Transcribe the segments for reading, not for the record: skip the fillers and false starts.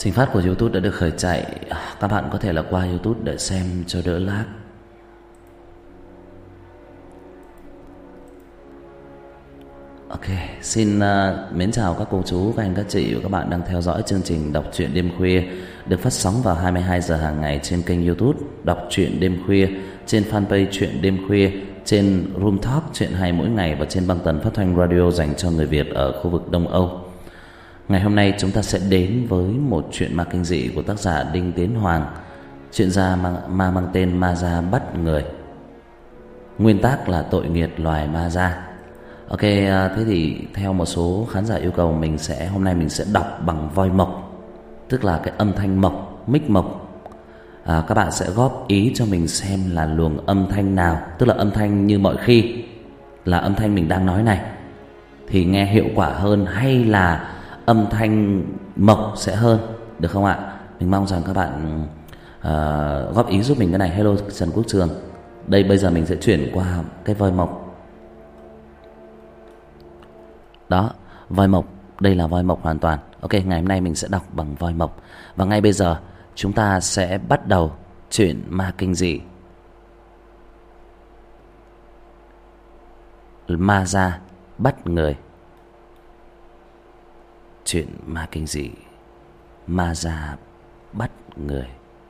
Trình phát của YouTube đã được khởi chạy. Các bạn có thể là qua YouTube để xem cho đỡ lag. Ok, xin mến chào các cô chú, các anh, các chị và các bạn đang theo dõi chương trình Đọc truyện đêm khuya được phát sóng vào 22 giờ hàng ngày trên kênh YouTube Đọc truyện đêm khuya, trên fanpage Truyện đêm khuya, trên Room Talk Truyện hay mỗi ngày và trên băng tần phát thanh radio dành cho người Việt ở khu vực Đông Âu. Ngày hôm nay chúng ta sẽ đến với một truyện ma kinh dị của tác giả Đinh Tiến Hoàng, truyện gia mang tên Ma Da Bắt Người. Nguyên tác là Tội Nghiệt Loài Ma Da. Ok, thế thì theo một số khán giả yêu cầu hôm nay mình sẽ đọc bằng voi mộc, tức là cái âm thanh mộc, mic mộc. Các bạn sẽ góp ý cho mình xem là luồng âm thanh nào, tức là âm thanh như mọi khi là âm thanh mình đang nói này thì nghe hiệu quả hơn, hay là âm thanh mộc sẽ hơn, được không ạ? Mình mong rằng các bạn góp ý giúp mình cái này. Hello Trần Quốc Trường. Đây, bây giờ mình sẽ chuyển qua cái voi mộc. Đó, voi mộc, đây là voi mộc hoàn toàn. Ok, ngày hôm nay mình sẽ đọc bằng voi mộc. Và ngay bây giờ chúng ta sẽ bắt đầu chuyện ma kinh dị Ma Da Bắt Người. Chuyện ma kinh dị Ma Da Bắt Người.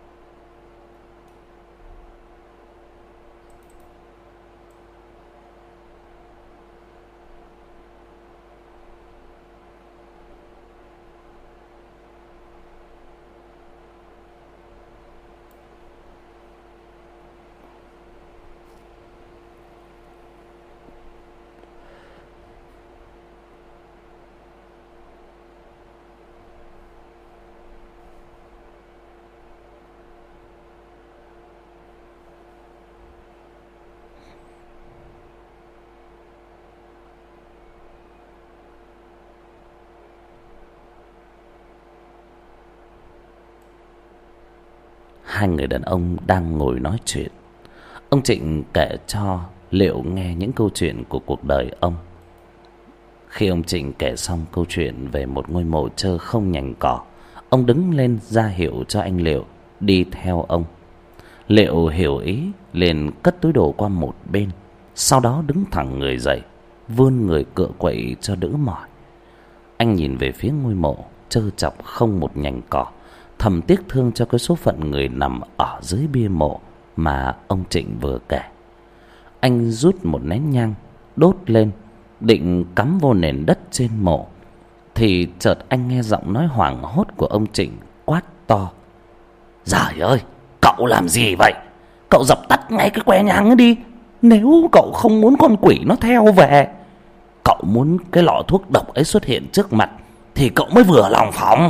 Hai người đàn ông đang ngồi nói chuyện. Ông Trịnh kể cho Liệu nghe những câu chuyện của cuộc đời ông. Khi ông Trịnh kể xong câu chuyện về một ngôi mộ trơ không nhành cỏ, ông đứng lên ra hiệu cho anh Liệu đi theo ông. Liệu hiểu ý liền cất túi đồ qua một bên, sau đó đứng thẳng người dậy, vươn người cựa quậy cho đỡ mỏi. Anh nhìn về phía ngôi mộ trơ trọc không một nhành cỏ, thầm tiếc thương cho cái số phận người nằm ở dưới bia mộ mà ông Trịnh vừa kể. Anh rút một nén nhang đốt lên, định cắm vô nền đất trên mộ, thì chợt anh nghe giọng nói hoảng hốt của ông Trịnh quát to: "Giời ơi, cậu làm gì vậy? Cậu dập tắt ngay cái que nhang ấy đi. Nếu cậu không muốn con quỷ nó theo về, cậu muốn cái lọ thuốc độc ấy xuất hiện trước mặt thì cậu mới vừa lòng phỏng."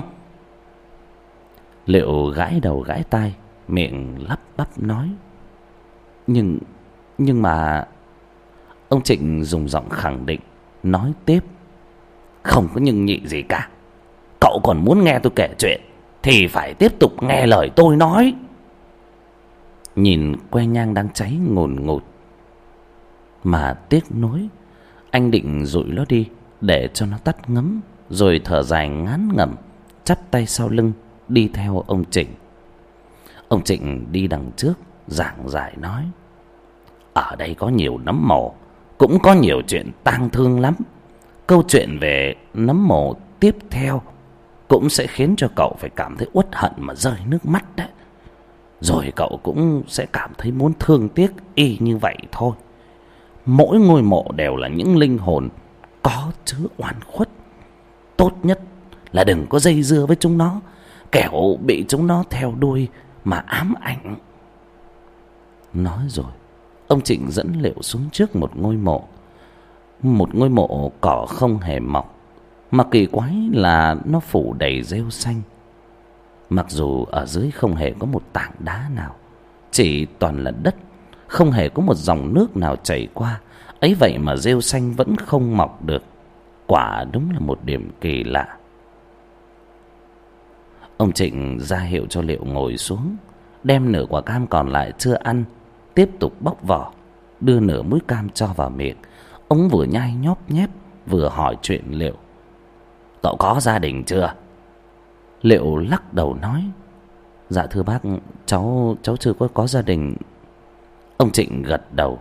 Liệu gãi đầu gãi tai, miệng lắp bắp nói: Nhưng mà... Ông Trịnh dùng giọng khẳng định nói tiếp: "Không có nhưng nhị gì cả. Cậu còn muốn nghe tôi kể chuyện thì phải tiếp tục nghe lời tôi nói." Nhìn que nhang đang cháy ngùn ngụt mà tiếc nuối, anh định dụi nó đi để cho nó tắt ngấm, rồi thở dài ngán ngẩm, chắp tay sau lưng đi theo ông Trịnh. Ông Trịnh đi đằng trước giảng giải nói: "Ở đây có nhiều nấm mồ, cũng có nhiều chuyện tang thương lắm. Câu chuyện về nấm mồ tiếp theo cũng sẽ khiến cho cậu phải cảm thấy uất hận mà rơi nước mắt đấy. Rồi cậu cũng sẽ cảm thấy muốn thương tiếc y như vậy thôi. Mỗi ngôi mộ đều là những linh hồn có chứa oan khuất. Tốt nhất là đừng có dây dưa với chúng nó, kẻo bị chúng nó theo đuôi mà ám ảnh." Nói rồi, ông Trịnh dẫn Liệu xuống trước một ngôi mộ. Một ngôi mộ cỏ không hề mọc, mà kỳ quái là nó phủ đầy rêu xanh. Mặc dù ở dưới không hề có một tảng đá nào, chỉ toàn là đất, không hề có một dòng nước nào chảy qua, ấy vậy mà rêu xanh vẫn không mọc được. Quả đúng là một điểm kỳ lạ. Ông Trịnh ra hiệu cho Liệu ngồi xuống, đem nửa quả cam còn lại chưa ăn tiếp tục bóc vỏ, đưa nửa múi cam cho vào miệng. Ông vừa nhai nhóp nhép vừa hỏi chuyện Liệu: "Cậu có gia đình chưa?" Liệu lắc đầu nói: Dạ thưa bác, cháu chưa có gia đình. Ông Trịnh gật đầu: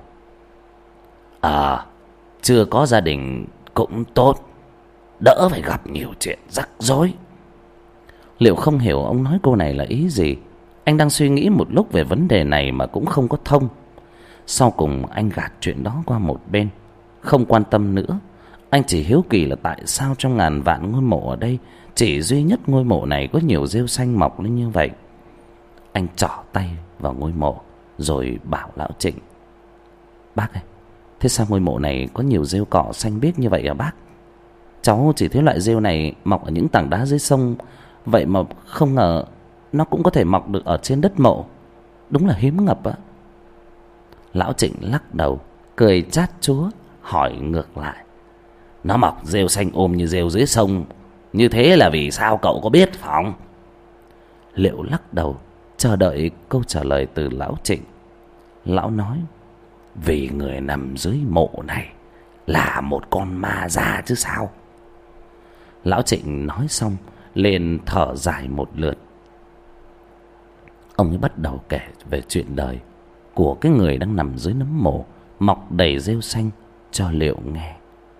chưa có gia đình cũng tốt, đỡ phải gặp nhiều chuyện rắc rối. Liệu không hiểu ông nói câu này là ý gì. Anh đang suy nghĩ một lúc về vấn đề này mà cũng không có thông. Sau cùng anh gạt chuyện đó qua một bên, không quan tâm nữa. Anh chỉ hiếu kỳ là tại sao trong ngàn vạn ngôi mộ ở đây chỉ duy nhất ngôi mộ này có nhiều rêu xanh mọc lên như vậy. Anh trỏ tay vào ngôi mộ rồi bảo lão Trịnh: Bác ơi, thế sao ngôi mộ này có nhiều rêu cỏ xanh biếc như vậy hả bác? Cháu chỉ thấy loại rêu này mọc ở những tảng đá dưới sông, vậy mà không ngờ nó cũng có thể mọc được ở trên đất mộ. Đúng là hiếm ngập á. Lão Trịnh lắc đầu, cười chát chúa, hỏi ngược lại: Nó mọc rêu xanh như rêu dưới sông, như thế là vì sao cậu có biết không? Liệu lắc đầu, chờ đợi câu trả lời từ lão Trịnh. Lão nói: Vì người nằm dưới mộ này là một con ma già chứ sao. Lão Trịnh nói xong liền thở dài một lượt. Ông ấy bắt đầu kể về chuyện đời của cái người đang nằm dưới nấm mộ mọc đầy rêu xanh cho Liệu nghe.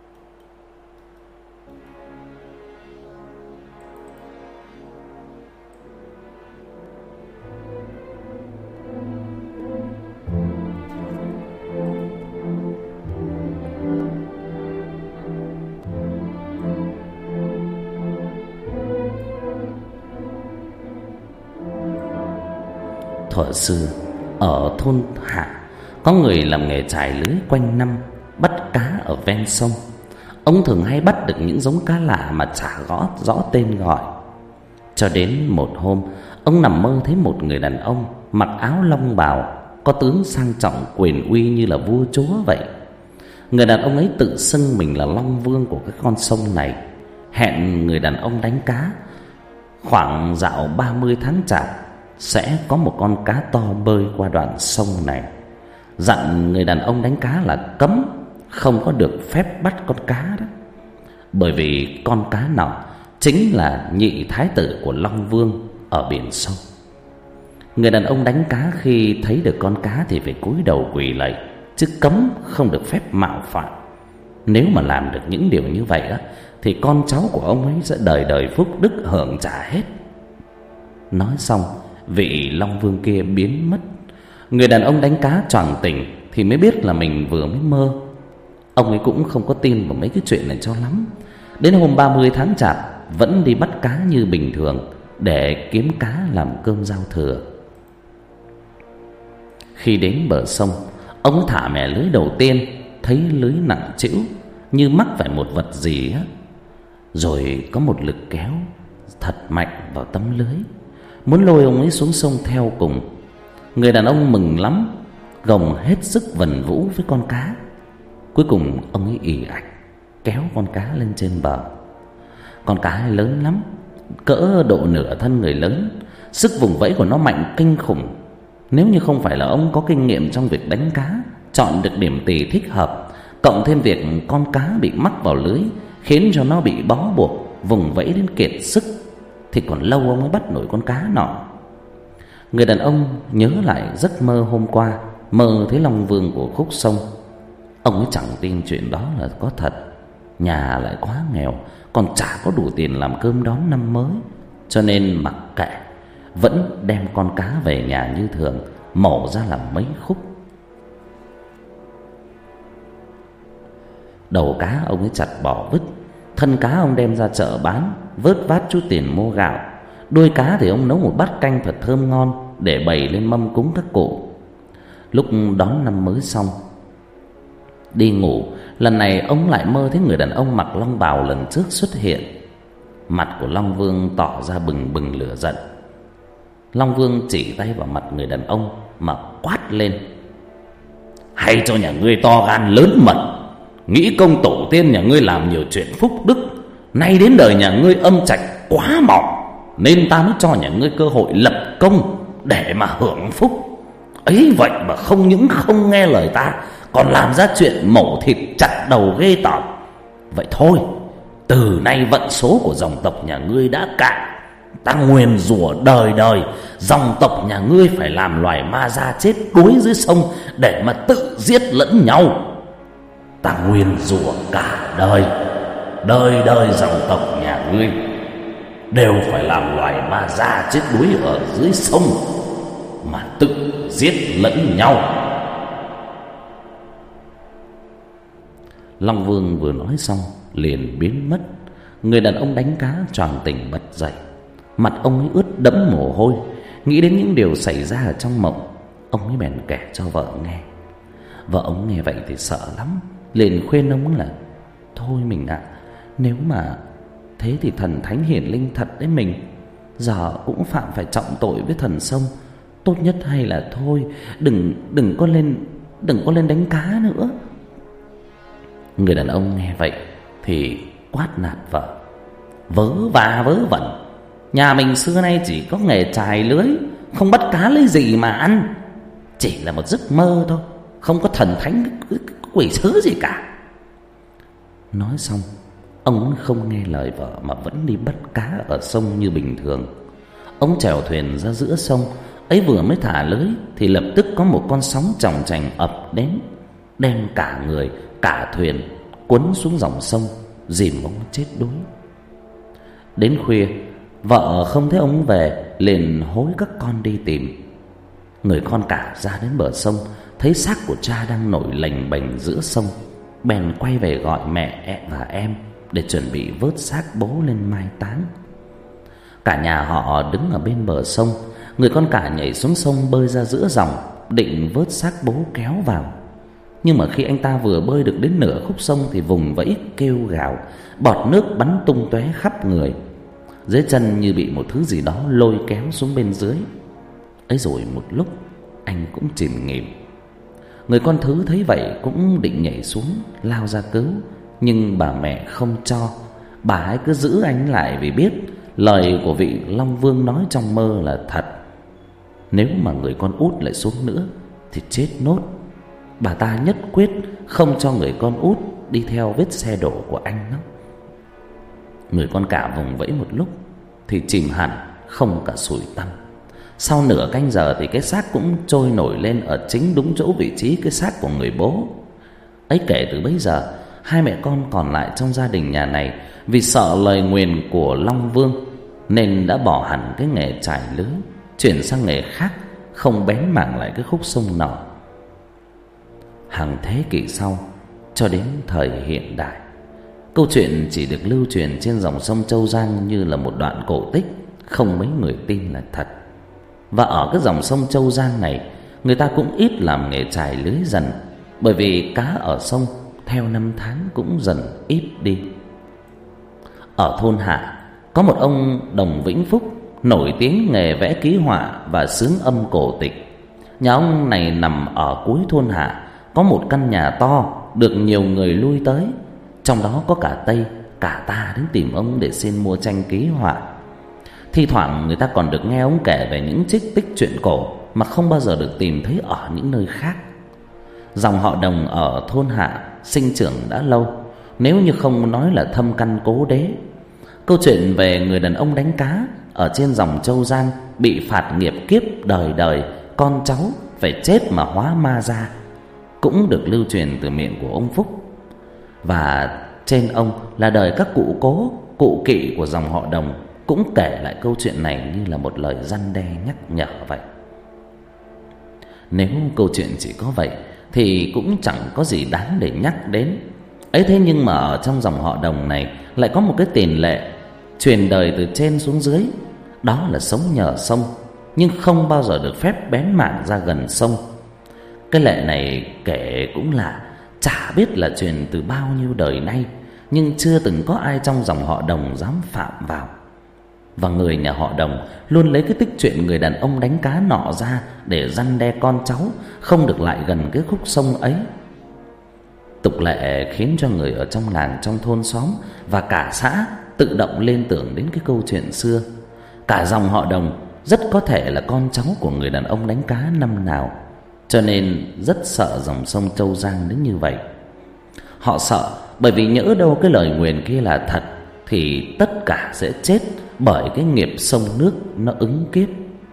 Thuở xưa ở thôn Hạ có người làm nghề chài lưới quanh năm, bắt cá ở ven sông. Ông thường hay bắt được những giống cá lạ mà chả rõ tên gọi. Cho đến một hôm, ông nằm mơ thấy một người đàn ông mặc áo long bào, có tướng sang trọng quyền uy như là vua chúa vậy. Người đàn ông ấy tự xưng mình là Long Vương của cái con sông này, hẹn người đàn ông đánh cá. Khoảng dạo 30 tháng Chạp sẽ có một con cá to bơi qua đoạn sông này. Dặn người đàn ông đánh cá là cấm, không có được phép bắt con cá đó. Bởi vì con cá nọ chính là nhị thái tử của Long Vương ở biển sông. Người đàn ông đánh cá khi thấy được con cá thì phải cúi đầu quỳ lạy, chứ cấm không được phép mạo phạm. Nếu mà làm được những điều như vậy á, thì con cháu của ông ấy sẽ đời đời phúc đức hưởng trả hết. Nói xong, vị Long Vương kia biến mất. Người đàn ông đánh cá choàng tỉnh thì mới biết là mình vừa mới mơ. Ông ấy cũng không có tin vào mấy cái chuyện này cho lắm. Đến hôm 30 tháng Chạp vẫn đi bắt cá như bình thường để kiếm cá làm cơm giao thừa. Khi đến bờ sông, ông ấy thả mẻ lưới đầu tiên, thấy lưới nặng trĩu như mắc phải một vật gì á. Rồi có một lực kéo thật mạnh vào tấm lưới, muốn lôi ông ấy xuống sông theo cùng. Người đàn ông mừng lắm, gồng hết sức vần vũ với con cá. Cuối cùng ông ấy ì ạch kéo con cá lên trên bờ. Con cá lớn lắm, cỡ độ nửa thân người lớn. Sức vùng vẫy của nó mạnh kinh khủng. Nếu như không phải là ông có kinh nghiệm trong việc đánh cá, chọn được điểm tì thích hợp, cộng thêm việc con cá bị mắc vào lưới khiến cho nó bị bó buộc, vùng vẫy đến kiệt sức, thì còn lâu ông mới bắt nổi con cá nọ. Người đàn ông nhớ lại giấc mơ hôm qua, mơ thấy Long Vương của khúc sông. Ông ấy chẳng tin chuyện đó là có thật. Nhà lại quá nghèo, còn chả có đủ tiền làm cơm đón năm mới, cho nên mặc kệ, vẫn đem con cá về nhà như thường, mổ ra làm mấy khúc. Đầu cá ông ấy chặt bỏ vứt, thân cá ông đem ra chợ bán, vớt vát chút tiền mua gạo. Đuôi cá thì ông nấu một bát canh thật thơm ngon để bày lên mâm cúng các cụ. Lúc đón năm mới xong, đi ngủ, lần này ông lại mơ thấy người đàn ông mặc long bào lần trước xuất hiện. Mặt của Long Vương tỏ ra bừng bừng lửa giận. Long Vương chỉ tay vào mặt người đàn ông mà quát lên: Hay cho nhà ngươi to gan lớn mật, nghĩ công tổ tiên nhà ngươi làm nhiều chuyện phúc đức, nay đến đời nhà ngươi âm trạch quá mỏng, nên ta mới cho nhà ngươi cơ hội lập công để mà hưởng phúc. Ấy vậy mà không những không nghe lời ta, còn làm ra chuyện mổ thịt chặt đầu ghê tởm. Vậy thôi, từ nay vận số của dòng tộc nhà ngươi đã cạn, Ta nguyền rủa đời đời dòng tộc nhà ngươi phải làm loài ma da chết đuối dưới sông để mà tự giết lẫn nhau. Ta nguyền rủa cả đời, đời đời dòng tộc nhà ngươi đều phải làm loài ma da chết đuối ở dưới sông mà tự giết lẫn nhau. Long Vương vừa nói xong liền biến mất. Người đàn ông đánh cá choàng tỉnh bật dậy, mặt ông ấy ướt đẫm mồ hôi, nghĩ đến những điều xảy ra ở trong mộng. Ông ấy bèn kể cho vợ nghe. Vợ ông nghe vậy thì sợ lắm, liền khuyên ông là: thôi mình ạ, nếu mà thế thì thần thánh hiển linh thật đấy mình, giờ cũng phạm phải trọng tội với thần sông. Tốt nhất hay là thôi, đừng có lên đánh cá nữa. Người đàn ông nghe vậy thì quát nạt vợ: vớ va vớ vẩn, nhà mình xưa nay chỉ có nghề chài lưới, không bắt cá lấy gì mà ăn. Chỉ là một giấc mơ thôi, không có thần thánh quỷ sứ gì cả. Nói xong, ông không nghe lời vợ mà vẫn đi bắt cá ở sông như bình thường. Ông chèo thuyền ra giữa sông, ấy vừa mới thả lưới thì lập tức có một con sóng chòng chành ập đến, đem cả người cả thuyền cuốn xuống dòng sông, dìm ông chết đuối. Đến khuya, vợ không thấy ông về, liền hối các con đi tìm. Người con cả ra đến bờ sông, thấy xác của cha đang nổi lềnh bềnh giữa sông, bèn quay về gọi mẹ và em để chuẩn bị vớt xác bố lên mai táng. Cả nhà họ đứng ở bên bờ sông. Người con cả nhảy xuống sông bơi ra giữa dòng, định vớt xác bố kéo vào. Nhưng mà khi anh ta vừa bơi được đến nửa khúc sông thì vùng vẫy kêu gào, bọt nước bắn tung tóe khắp người. Dưới chân như bị một thứ gì đó lôi kéo xuống bên dưới. Ấy rồi một lúc anh cũng chìm nghỉm. Người con thứ thấy vậy cũng định nhảy xuống lao ra cứu, nhưng bà mẹ không cho. Bà ấy cứ giữ anh lại vì biết lời của vị Long Vương nói trong mơ là thật. Nếu mà người con út lại xuống nữa thì chết nốt. Bà ta nhất quyết không cho người con út đi theo vết xe đổ của anh đó. Người con cả vùng vẫy một lúc thì chìm hẳn, không cả sủi tăm. Sau nửa canh giờ thì cái xác cũng trôi nổi lên ở chính đúng chỗ vị trí cái xác của người bố. Ấy, kể từ bấy giờ, hai mẹ con còn lại trong gia đình nhà này vì sợ lời nguyền của Long Vương nên đã bỏ hẳn cái nghề chài lưới, chuyển sang nghề khác, không bén mảng lại cái khúc sông nọ. Hàng thế kỷ sau, cho đến thời hiện đại, câu chuyện chỉ được lưu truyền trên dòng sông Châu Giang như là một đoạn cổ tích, không mấy người tin là thật. Và ở cái dòng sông Châu Giang này, người ta cũng ít làm nghề chài lưới dần, bởi vì cá ở sông theo năm tháng cũng dần ít đi. Ở thôn Hạ có một ông Đồng Vĩnh Phúc nổi tiếng nghề vẽ ký họa và xướng âm cổ tịch. Nhà ông này nằm ở cuối thôn Hạ, có một căn nhà to được nhiều người lui tới, trong đó có cả Tây cả Ta đến tìm ông để xin mua tranh ký họa. Thi thoảng người ta còn được nghe ông kể về những trích tích truyện cổ mà không bao giờ được tìm thấy ở những nơi khác. Dòng họ Đồng ở thôn Hạ sinh trưởng đã lâu, nếu như không nói là thâm căn cố đế. Câu chuyện về người đàn ông đánh cá ở trên dòng Châu Giang bị phạt nghiệp kiếp đời đời, con cháu phải chết mà hóa ma ra, cũng được lưu truyền từ miệng của ông Phúc. Và trên ông là đời các cụ cố, cụ kỵ của dòng họ Đồng cũng kể lại câu chuyện này như là một lời răn đe nhắc nhở vậy. Nếu câu chuyện chỉ có vậy thì cũng chẳng có gì đáng để nhắc đến. Ấy thế nhưng mà ở trong dòng họ Đồng này lại có một cái tiền lệ truyền đời từ trên xuống dưới, đó là sống nhờ sông nhưng không bao giờ được phép bén mảng ra gần sông. Cái lệ này kể cũng là chả biết là truyền từ bao nhiêu đời nay, nhưng chưa từng có ai trong dòng họ Đồng dám phạm vào. Và người nhà họ Đồng luôn lấy cái tích chuyện người đàn ông đánh cá nọ ra để răn đe con cháu không được lại gần cái khúc sông ấy. Tục lệ khiến cho người ở trong làng, trong thôn xóm và cả xã tự động liên tưởng đến cái câu chuyện xưa. Cả dòng họ Đồng rất có thể là con cháu của người đàn ông đánh cá năm nào, cho nên rất sợ dòng sông Châu Giang đến như vậy. Họ sợ bởi vì nhỡ đâu cái lời nguyền kia là thật thì tất cả sẽ chết bởi cái nghiệp sông nước nó ứng kiếp.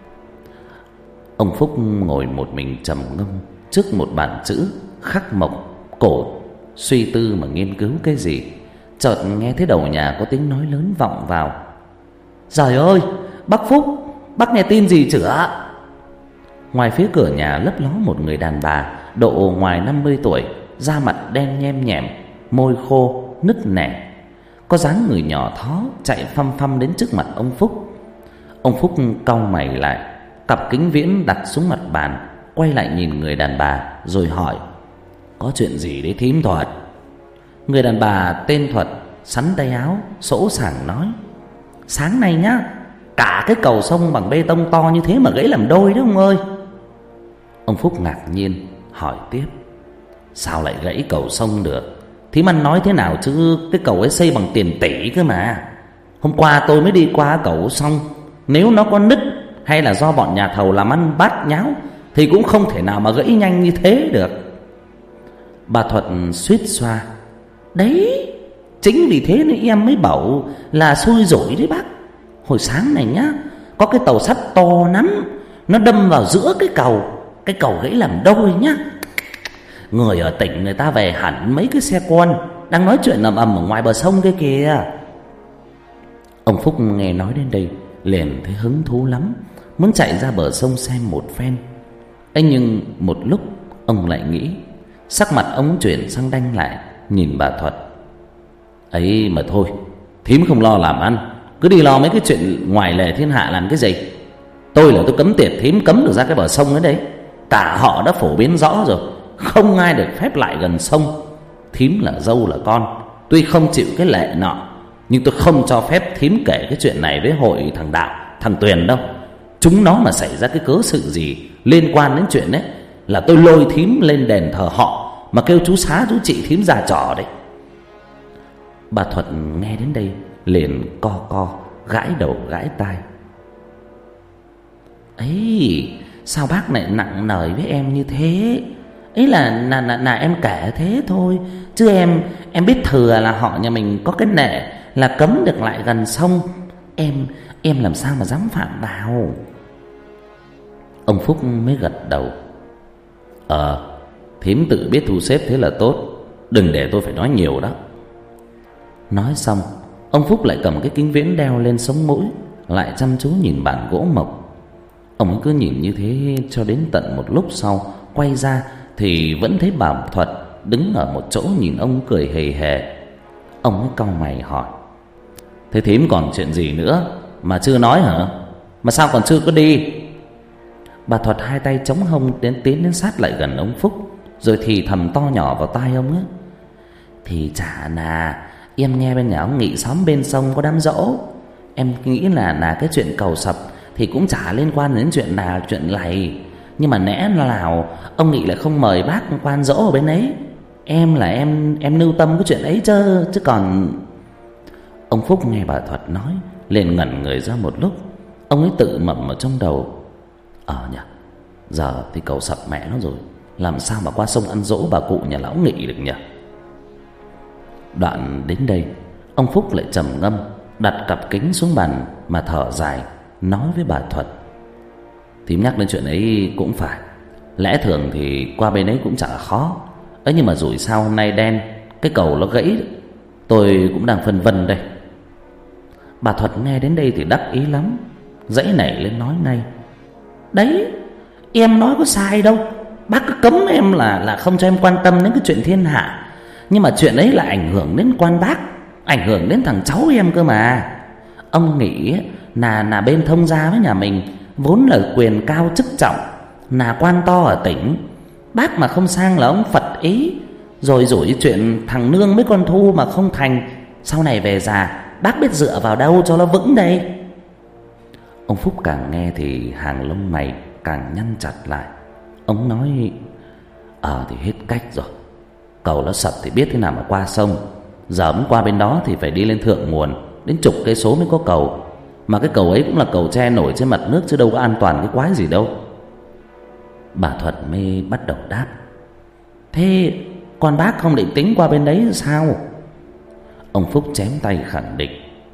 Ông Phúc ngồi một mình trầm ngâm trước một bản chữ khắc mộc cổ, suy tư mà nghiên cứu cái gì. Chợt nghe thấy đầu nhà có tiếng nói lớn vọng vào: "Trời ơi, bác Phúc, bác nghe tin gì chửa?" Ngoài phía cửa nhà lấp ló một người đàn bà độ ngoài 50 tuổi, da mặt đen nhem nhẻm, môi khô nứt nẻ, có dáng người nhỏ thó, chạy phăm phăm đến trước mặt ông Phúc. Ông Phúc cau mày lại, cặp kính viễn đặt xuống mặt bàn, quay lại nhìn người đàn bà rồi hỏi: "Có chuyện gì đấy thím Thuật?" Người đàn bà tên Thuật sắn tay áo, sỗ sàng nói: "Sáng nay nhá, cả cái cầu sông bằng bê tông to như thế mà gãy làm đôi đó ông ơi." Ông Phúc ngạc nhiên hỏi tiếp: "Sao lại gãy cầu sông được? Thím ăn nói thế nào chứ, cái cầu ấy xây bằng tiền tỷ cơ mà. Hôm qua tôi mới đi qua cầu xong, nếu nó có nứt hay là do bọn nhà thầu làm ăn bát nháo thì cũng không thể nào mà gãy nhanh như thế được." Bà Thuật suýt xoa: "Đấy, chính vì thế nên em mới bảo là xui rủi đấy bác. Hồi sáng này nhá, có cái tàu sắt to lắm, nó đâm vào giữa cái cầu gãy làm đôi nhá. Người ở tỉnh người ta về hẳn mấy cái xe con đang nói chuyện ầm ầm ở ngoài bờ sông kia kìa." Ông Phúc nghe nói đến đây liền thấy hứng thú lắm, muốn chạy ra bờ sông xem một phen. ấy nhưng một lúc ông lại nghĩ, sắc mặt ông chuyển sang đanh lại, nhìn bà Thuật: "Ấy mà thôi, thím không lo làm ăn, cứ đi lo mấy cái chuyện ngoài lề thiên hạ làm cái gì. Tôi là tôi cấm tiệt thím cấm được ra cái bờ sông ấy đấy. Cả họ đã phổ biến rõ rồi, không ai được phép lại gần sông. Thím là dâu là con, tuy không chịu cái lệ nọ, nhưng tôi không cho phép thím kể cái chuyện này với hội thằng Đạo, thằng Tuyền đâu. Chúng nó mà xảy ra cái cớ sự gì liên quan đến chuyện ấy là tôi lôi thím lên đền thờ họ mà kêu chú xá chú chị thím ra trò đấy." Bà Thuật nghe đến đây liền co gãi đầu gãi tai: "Ấy, sao bác lại nặng nề với em như thế? Ấy là em kể thế thôi, chứ em biết thừa là họ nhà mình có cái nệ là cấm được lại gần sông. Em làm sao mà dám phạm vào." Ông Phúc mới gật đầu: Thím tự biết thu xếp thế là tốt, đừng để tôi phải nói nhiều đó." Nói xong, ông Phúc lại cầm cái kính viễn đeo lên sống mũi, lại chăm chú nhìn bản gỗ mộc. Ông cứ nhìn như thế cho đến tận một lúc sau, quay ra thì vẫn thấy bà Thuật đứng ở một chỗ nhìn ông cười hề hề. Ông mới cau mày hỏi: "Thế thím còn chuyện gì nữa mà chưa nói hả? Mà sao còn chưa có đi?" Bà Thuật hai tay chống hông tiến đến sát lại gần ông Phúc, rồi thì thầm to nhỏ vào tai ông ấy: "Thì chả là em nghe bên nhà ông Nghị xóm bên sông có đám giỗ. Em nghĩ là cái chuyện cầu sập thì cũng chả liên quan đến chuyện này. Nhưng mà lẽ nào ông Nghị lại không mời bác quan giỗ ở bên ấy? Em nưu tâm cái chuyện ấy chứ còn..." Ông Phúc nghe bà Thuật nói liền ngẩn người ra một lúc. Ông ấy tự mẩm ở trong đầu: nhỉ, giờ thì cầu sập mẹ nó rồi, làm sao mà qua sông ăn dỗ bà cụ nhà lão Nghị được nhỉ? Đoạn đến đây, ông Phúc lại trầm ngâm, đặt cặp kính xuống bàn mà thở dài, nói với bà Thuật: "Thím nhắc đến chuyện ấy cũng phải, lẽ thường thì qua bên ấy cũng chả khó. Ấy nhưng mà rủi sao hôm nay đen, cái cầu nó gãy, tôi cũng đang phân vân đây." Bà Thuật nghe đến đây thì đắc ý lắm, dãy nảy lên nói ngay: "Đấy, em nói có sai đâu. Bác cứ cấm em là không cho em quan tâm đến cái chuyện thiên hạ, nhưng mà chuyện ấy là ảnh hưởng đến quan bác, ảnh hưởng đến thằng cháu em cơ mà. Ông nghĩ là bên thông gia với nhà mình vốn là quyền cao chức trọng, là quan to ở tỉnh. Bác mà không sang là ông Phật ý, rồi rủi chuyện thằng Nương với con Thu mà không thành, sau này về già bác biết dựa vào đâu cho nó vững đây." Ông Phúc càng nghe thì hàng lông mày càng nhăn chặt lại. Ông nói: Thì hết cách rồi. Cầu nó sập thì biết thế nào mà qua sông. Giờ muốn qua bên đó thì phải đi lên thượng nguồn, đến chục cây số mới có cầu. Mà cái cầu ấy cũng là cầu tre nổi trên mặt nước, chứ đâu có an toàn cái quái gì đâu." Bà Thuật mới bắt đầu đáp: "Thế con bác không định tính qua bên đấy sao?" Ông Phúc chém tay khẳng định: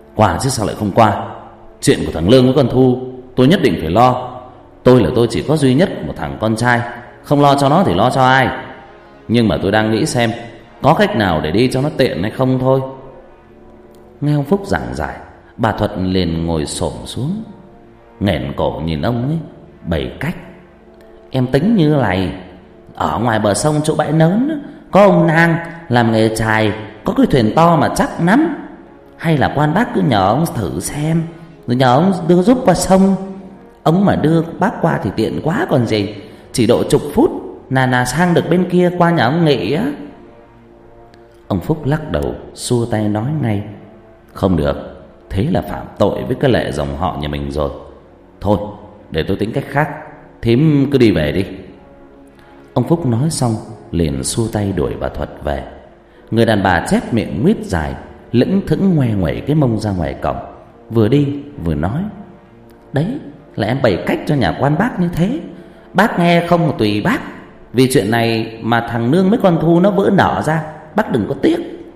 Qua chứ sao lại không qua. Chuyện của thằng Lương với con Thu tôi nhất định phải lo. Tôi chỉ có duy nhất một thằng con trai, không lo cho nó thì lo cho ai. Nhưng mà tôi đang nghĩ xem có cách nào để đi cho nó tiện hay không thôi. Nghe ông Phúc giảng giải, bà Thuật liền ngồi xổm xuống, nghển cổ nhìn ông ấy, bày cách. Em tính như này, ở ngoài bờ sông chỗ bãi nớn có ông Nang làm nghề chài, có cái thuyền to mà chắc lắm. Hay là quan bác cứ nhờ ông thử xem, rồi nhờ ông đưa giúp qua sông. Ông mà đưa bác qua thì tiện quá còn gì, chỉ độ chục phút là sang được bên kia qua nhà ông Nghị á. Ông Phúc lắc đầu xua tay nói ngay: Không được, thế là phạm tội với cái lệ dòng họ nhà mình rồi. Thôi để tôi tính cách khác, thím cứ đi về đi. Ông Phúc nói xong liền xua tay đuổi bà Thuật về. Người đàn bà chép miệng nguyết dài, lững thững ngoe nguẩy cái mông ra ngoài cổng, vừa đi vừa nói: Đấy là em bày cách cho nhà quan bác như thế. Bác nghe không mà tùy bác. Vì chuyện này mà thằng Nương với con Thu nó vỡ nở ra, bác đừng có tiếc.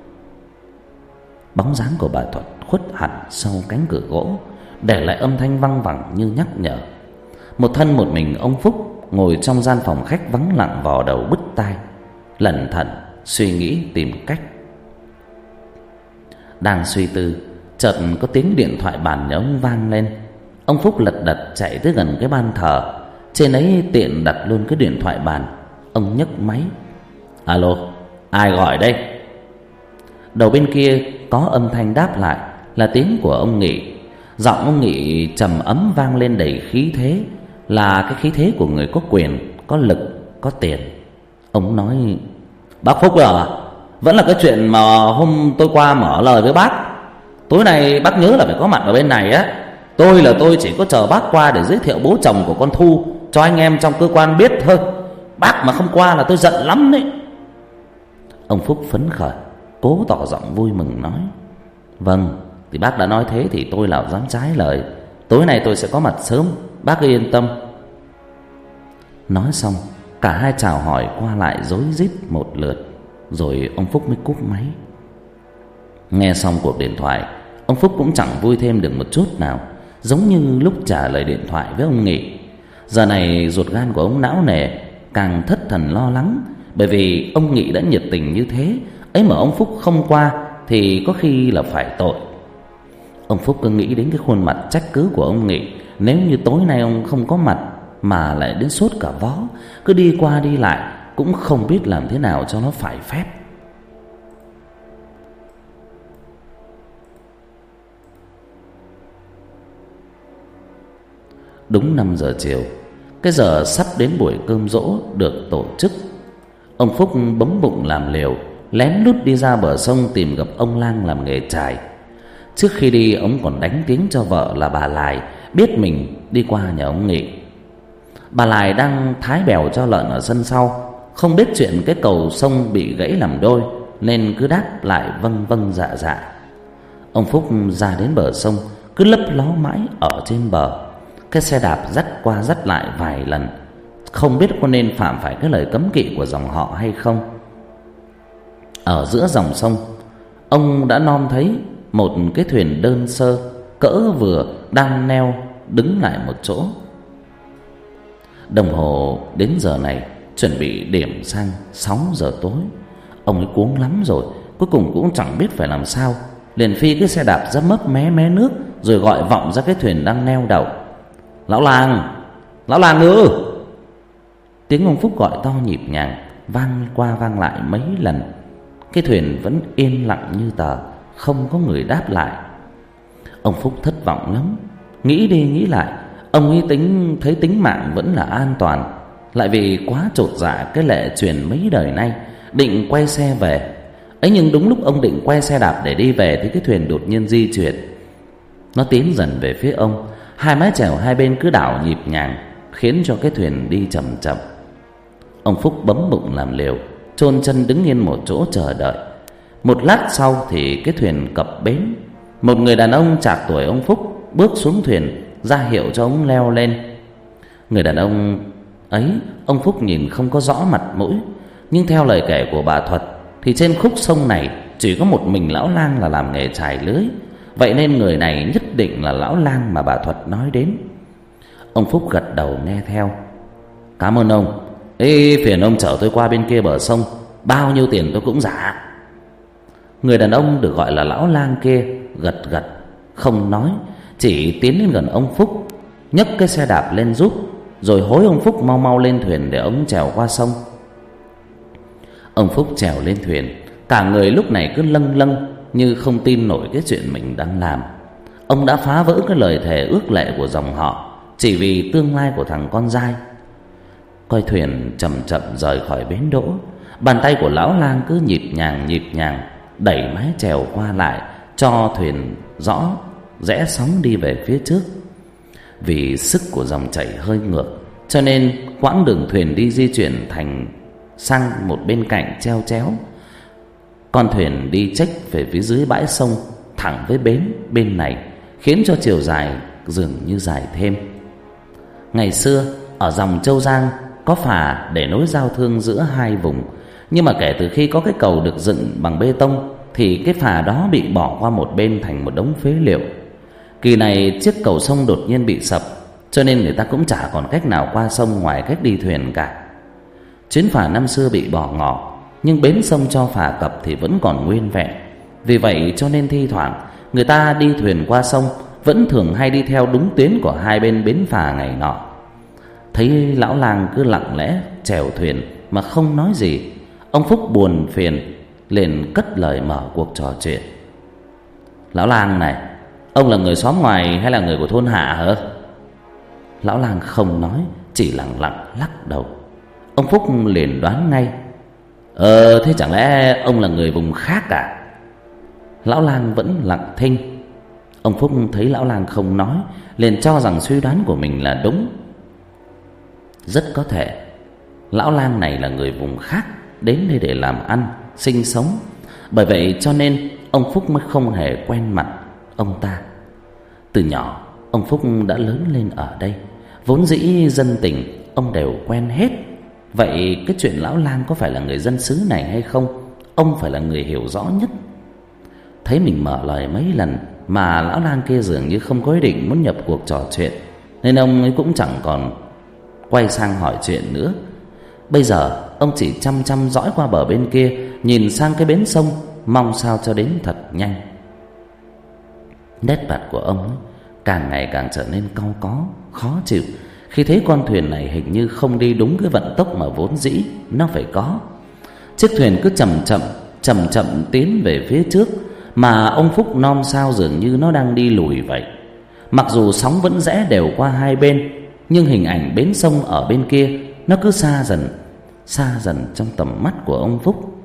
Bóng dáng của bà Thuật khuất hẳn sau cánh cửa gỗ, để lại âm thanh văng vẳng như nhắc nhở. Một thân một mình ông Phúc ngồi trong gian phòng khách vắng lặng, vò đầu bứt tai, lẩn thẩn suy nghĩ tìm cách. Đang suy tư, chợt có tiếng điện thoại bàn nhà ông vang lên. Ông Phúc lật đật chạy tới gần cái ban thờ, trên ấy tiện đặt luôn cái điện thoại bàn. Ông nhấc máy: Alo, ai gọi đây? Đầu bên kia có âm thanh đáp lại là tiếng của ông Nghị. Giọng ông Nghị trầm ấm vang lên đầy khí thế, là cái khí thế của người có quyền, có lực, có tiền. Ông nói: Bác Phúc à, vẫn là cái chuyện mà hôm tôi qua mở lời với bác. Tối nay bác nhớ là phải có mặt ở bên này á. Tôi chỉ có chờ bác qua để giới thiệu bố chồng của con Thu cho anh em trong cơ quan biết thôi. Bác mà không qua là tôi giận lắm đấy. Ông Phúc phấn khởi, cố tỏ giọng vui mừng nói: Vâng, thì bác đã nói thế thì tôi nào dám trái lời. Tối nay tôi sẽ có mặt sớm, bác cứ yên tâm. Nói xong, cả hai chào hỏi qua lại rối rít một lượt, rồi ông Phúc mới cúp máy. Nghe xong cuộc điện thoại, ông Phúc cũng chẳng vui thêm được một chút nào, giống như lúc trả lời điện thoại với ông Nghị. Giờ này ruột gan của ông não nề, càng thất thần lo lắng, bởi vì ông Nghị đã nhiệt tình như thế ấy mà ông Phúc không qua thì có khi là phải tội. Ông Phúc cứ nghĩ đến cái khuôn mặt trách cứ của ông Nghị, nếu như tối nay ông không có mặt mà lại đến sốt cả vó, cứ đi qua đi lại cũng không biết làm thế nào cho nó phải phép. Đúng 5 giờ chiều, cái giờ sắp đến buổi cơm dỗ được tổ chức. Ông Phúc bấm bụng làm liều, lén lút đi ra bờ sông tìm gặp ông Lang làm nghề chài. Trước khi đi, ông còn đánh tiếng cho vợ là bà Lài biết mình đi qua nhà ông Nghị. Bà Lài đang thái bèo cho lợn ở sân sau, không biết chuyện cái cầu sông bị gãy làm đôi, nên cứ đáp lại vâng vâng dạ dạ. Ông Phúc ra đến bờ sông, cứ lấp ló mãi ở trên bờ. Cái xe đạp dắt qua dắt lại vài lần, không biết có nên phạm phải cái lời cấm kỵ của dòng họ hay không. Ở giữa dòng sông, ông đã nom thấy một cái thuyền đơn sơ cỡ vừa đang neo đứng lại một chỗ. Đồng hồ đến giờ này chuẩn bị điểm sang 6 giờ tối. Ông ấy cuống lắm rồi, cuối cùng cũng chẳng biết phải làm sao, liền phi cái xe đạp ra mấp mé mé nước, rồi gọi vọng ra cái thuyền đang neo đậu: Lão làng ư! Tiếng ông Phúc gọi to nhịp nhàng, vang qua vang lại mấy lần. Cái thuyền vẫn yên lặng như tờ, không có người đáp lại. Ông Phúc thất vọng lắm, nghĩ đi nghĩ lại, ông ấy thấy tính mạng vẫn là an toàn, lại vì quá chột dạ cái lệ truyền mấy đời nay, định quay xe về. Ấy nhưng đúng lúc ông định quay xe đạp để đi về thì cái thuyền đột nhiên di chuyển. Nó tiến dần về phía ông, hai mái chèo hai bên cứ đảo nhịp nhàng, khiến cho cái thuyền đi chậm chậm. Ông Phúc bấm bụng làm liều, chôn chân đứng yên một chỗ chờ đợi. Một lát sau thì cái thuyền cập bến. Một người đàn ông trạc tuổi ông Phúc bước xuống thuyền, ra hiệu cho ông leo lên. Người đàn ông ấy ông Phúc nhìn không có rõ mặt mũi, nhưng theo lời kể của bà Thuật thì trên khúc sông này chỉ có một mình lão Lang là làm nghề chài lưới. Vậy nên người này nhất định là lão lang mà bà Thuật nói đến. Ông Phúc gật đầu nghe theo. Cảm ơn ông. Phiền ông chở tôi qua bên kia bờ sông, bao nhiêu tiền tôi cũng trả. Người đàn ông được gọi là lão lang kia gật gật, không nói, chỉ tiến đến gần ông Phúc, nhấc cái xe đạp lên giúp, rồi hối ông Phúc mau mau lên thuyền để ông trèo qua sông. Ông Phúc trèo lên thuyền, cả người lúc này cứ lâng lâng như không tin nổi cái chuyện mình đang làm. Ông đã phá vỡ cái lời thề ước lệ của dòng họ chỉ vì tương lai của thằng con trai. Coi thuyền chậm chậm rời khỏi bến đỗ, bàn tay của lão lang cứ nhịp nhàng đẩy mái chèo qua lại cho thuyền rõ rẽ sóng đi về phía trước. Vì sức của dòng chảy hơi ngược, cho nên quãng đường thuyền đi di chuyển thành sang một bên cạnh treo chéo. Con thuyền đi chếch về phía dưới bãi sông thẳng với bến bên này, khiến cho chiều dài dường như dài thêm. Ngày xưa ở dòng Châu Giang có phà để nối giao thương giữa hai vùng, nhưng mà kể từ khi có cái cầu được dựng bằng bê tông thì cái phà đó bị bỏ qua một bên thành một đống phế liệu. Kỳ này chiếc cầu sông đột nhiên bị sập, cho nên người ta cũng chả còn cách nào qua sông ngoài cách đi thuyền cả. Chuyến phà năm xưa bị bỏ ngỏ, nhưng bến sông cho phà cập thì vẫn còn nguyên vẹn. Vì vậy cho nên thi thoảng người ta đi thuyền qua sông vẫn thường hay đi theo đúng tuyến của hai bên bến phà ngày nọ. Thấy lão lang cứ lặng lẽ chèo thuyền mà không nói gì, ông Phúc buồn phiền liền cất lời mở cuộc trò chuyện. Lão lang này, ông là người xóm ngoài hay là người của thôn hạ hả? Lão lang không nói, chỉ lặng lặng lắc đầu. Ông Phúc liền đoán ngay. Thế chẳng lẽ ông là người vùng khác à? Lão lang vẫn lặng thinh. Ông Phúc thấy lão lang không nói, liền cho rằng suy đoán của mình là đúng. Rất có thể lão lang này là người vùng khác, đến đây để làm ăn, sinh sống. Bởi vậy cho nên ông Phúc mới không hề quen mặt ông ta. Từ nhỏ ông Phúc đã lớn lên ở đây, vốn dĩ dân tình ông đều quen hết. Vậy cái chuyện lão lang có phải là người dân xứ này hay không, ông phải là người hiểu rõ nhất. Thấy mình mở lời mấy lần mà lão lang kia dường như không có ý định muốn nhập cuộc trò chuyện, nên ông ấy cũng chẳng còn quay sang hỏi chuyện nữa. Bây giờ ông chỉ chăm chăm dõi qua bờ bên kia, nhìn sang cái bến sông, mong sao cho đến thật nhanh. Nét mặt của ông ấy càng ngày càng trở nên cau có, khó chịu khi thấy con thuyền này hình như không đi đúng cái vận tốc mà vốn dĩ nó phải có. Chiếc thuyền cứ chậm chậm tiến về phía trước, mà ông Phúc nom sao dường như nó đang đi lùi vậy. Mặc dù sóng vẫn rẽ đều qua hai bên, nhưng hình ảnh bến sông ở bên kia nó cứ xa dần trong tầm mắt của ông Phúc.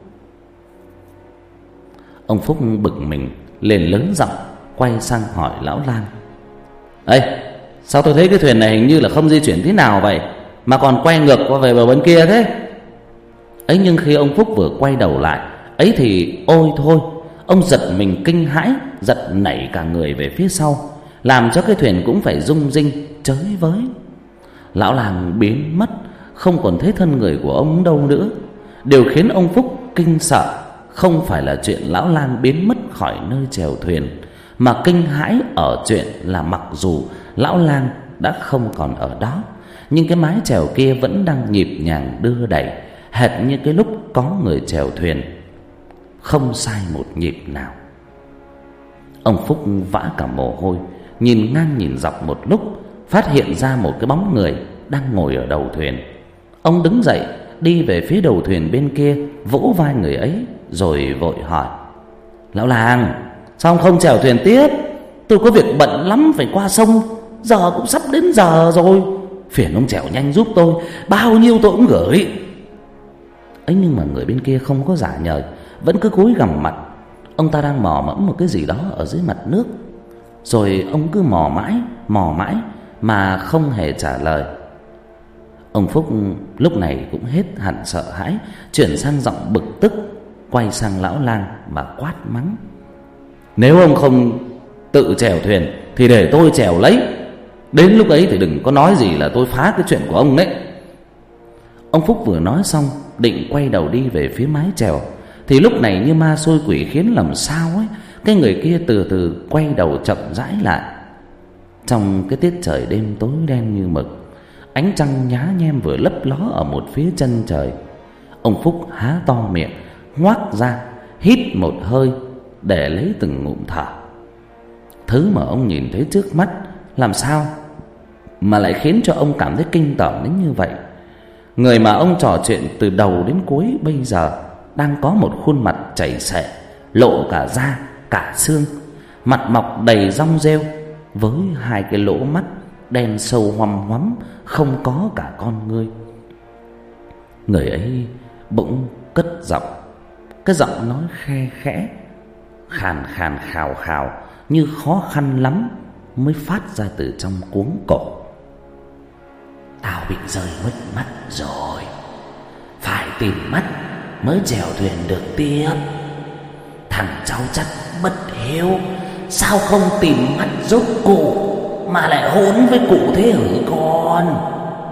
Ông Phúc bực mình liền lớn giọng quay sang hỏi lão lang. Ê, sao tôi thấy cái thuyền này hình như là không di chuyển thế nào vậy, mà còn quay ngược qua về bờ bên kia thế? Ấy nhưng khi ông Phúc vừa quay đầu lại ấy thì ôi thôi, ông giật mình kinh hãi, giật nảy cả người về phía sau, làm cho cái thuyền cũng phải rung rinh chới với. Lão lang biến mất, không còn thấy thân người của ông đâu nữa. Điều khiến ông Phúc kinh sợ không phải là chuyện lão lang biến mất khỏi nơi chèo thuyền, mà kinh hãi ở chuyện là mặc dù lão lang đã không còn ở đó, nhưng cái mái chèo kia vẫn đang nhịp nhàng đưa đẩy, hệt như cái lúc có người chèo thuyền, không sai một nhịp nào. Ông Phúc vã cả mồ hôi, nhìn ngang nhìn dọc một lúc, phát hiện ra một cái bóng người đang ngồi ở đầu thuyền. Ông đứng dậy đi về phía đầu thuyền bên kia, vỗ vai người ấy rồi vội hỏi. Lão lang, sao ông không chèo thuyền tiếp? Tôi có việc bận lắm phải qua sông, giờ cũng sắp đến giờ rồi. Phiền ông chèo nhanh giúp tôi, bao nhiêu tôi cũng gửi. Ấy nhưng mà người bên kia không có giả nhời, vẫn cứ cúi gằm mặt. Ông ta đang mò mẫm một cái gì đó ở dưới mặt nước. Rồi ông cứ mò mãi mà không hề trả lời. Ông Phúc lúc này cũng hết hẳn sợ hãi, chuyển sang giọng bực tức, quay sang lão lang mà quát mắng. Nếu ông không tự chèo thuyền thì để tôi chèo lấy. Đến lúc ấy thì đừng có nói gì là tôi phá cái chuyện của ông đấy. Ông Phúc vừa nói xong định quay đầu đi về phía mái chèo, thì lúc này như ma xôi quỷ khiến làm sao ấy, Cái người kia từ từ quay đầu chậm rãi lại. Trong cái tiết trời đêm tối đen như mực, ánh trăng nhá nhem vừa lấp ló ở một phía chân trời. Ông Phúc há to miệng, ngoác ra, hít một hơi để lấy từng ngụm thở. Thứ mà ông nhìn thấy trước mắt làm sao mà lại khiến cho ông cảm thấy kinh tởm đến như vậy. Người mà ông trò chuyện từ đầu đến cuối bây giờ đang có một khuôn mặt chảy xệ, lộ cả da cả xương, mặt mọc đầy rong rêu, với hai cái lỗ mắt đen sâu hoăm hoắm, không có cả con ngươi. Người ấy bỗng cất giọng, cái giọng nói khe khẽ, khàn khàn khào khào, như khó khăn lắm mới phát ra từ trong cuống cổ. Tao bị rơi mất mắt rồi, phải tìm mắt mới chèo thuyền được tiếp. Thằng cháu chắc bất hiếu, sao không tìm mắt giúp cụ mà lại hỗn với cụ thế hử con?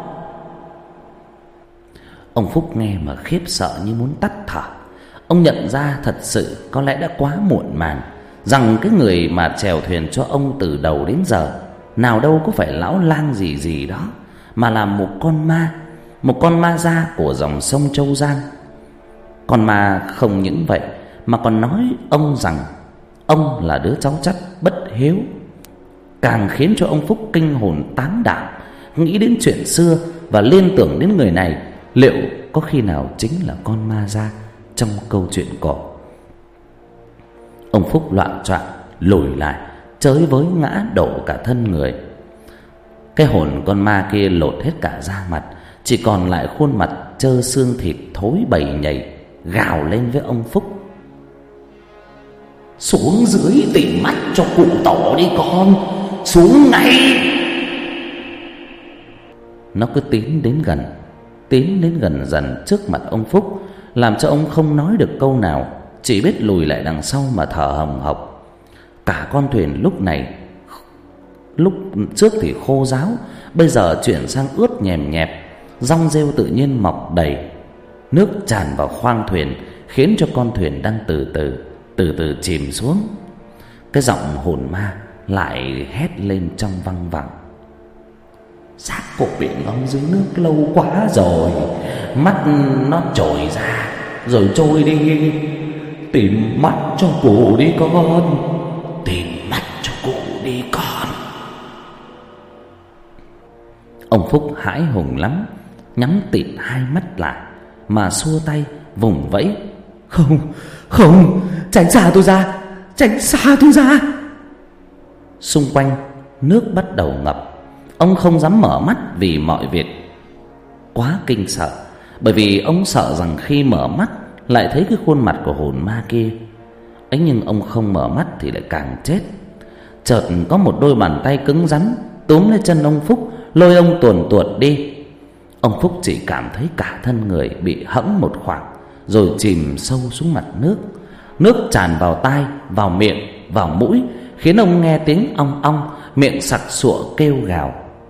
Ông Phúc nghe mà khiếp sợ như muốn tắt thở. Ông nhận ra thật sự có lẽ đã quá muộn màng, rằng cái người mà chèo thuyền cho ông từ đầu đến giờ nào đâu có phải lão lang gì gì đó, mà là một con ma da của dòng sông Châu Giang. Con ma không những vậy mà còn nói ông rằng ông là đứa cháu chắt bất hiếu, càng khiến cho ông Phúc kinh hồn tán đạo, nghĩ đến chuyện xưa và liên tưởng đến người này liệu có khi nào chính là con ma da trong câu chuyện cổ. Ông Phúc loạng choạng lùi lại, chới với ngã đổ cả thân người. Cái hồn con ma kia lột hết cả da mặt, chỉ còn lại khuôn mặt trơ xương thịt thối bầy nhầy, gào lên với ông Phúc: xuống dưới tìm mắt cho cụ tổ đi con, xuống ngay! Nó cứ tiến đến gần dần trước mặt ông Phúc, làm cho ông không nói được câu nào, chỉ biết lùi lại đằng sau mà thở hồng hộc. Cả con thuyền lúc trước thì khô ráo, bây giờ chuyển sang ướt nhèm nhẹp, rong rêu tự nhiên mọc đầy. Nước tràn vào khoang thuyền, khiến cho con thuyền đang từ từ chìm xuống. Cái giọng hồn ma lại hét lên trong văng vẳng: xác cụ bị ngâm dưới nước lâu quá rồi, mắt nó trồi ra rồi trôi đi. Tìm mắt cho cụ đi con, tìm mắt cho cụ đi con. Ông Phúc hãi hùng lắm, nhắm tịt hai mắt lại mà xua tay vùng vẫy: Không, tránh xa tôi ra. Xung quanh nước bắt đầu ngập. Ông không dám mở mắt vì mọi việc quá kinh sợ, bởi vì ông sợ rằng khi mở mắt lại thấy cái khuôn mặt của hồn ma kia ấy, nhưng ông không mở mắt thì lại càng chết. Chợt có một đôi bàn tay cứng rắn túm lấy chân ông Phúc, lôi ông tuồn tuột đi. Ông Phúc chỉ cảm thấy cả thân người bị hẫng một khoảng, rồi chìm sâu xuống mặt nước. Nước tràn vào tai, vào miệng, vào mũi, khiến ông nghe tiếng ong ong, miệng sặc sụa kêu gào.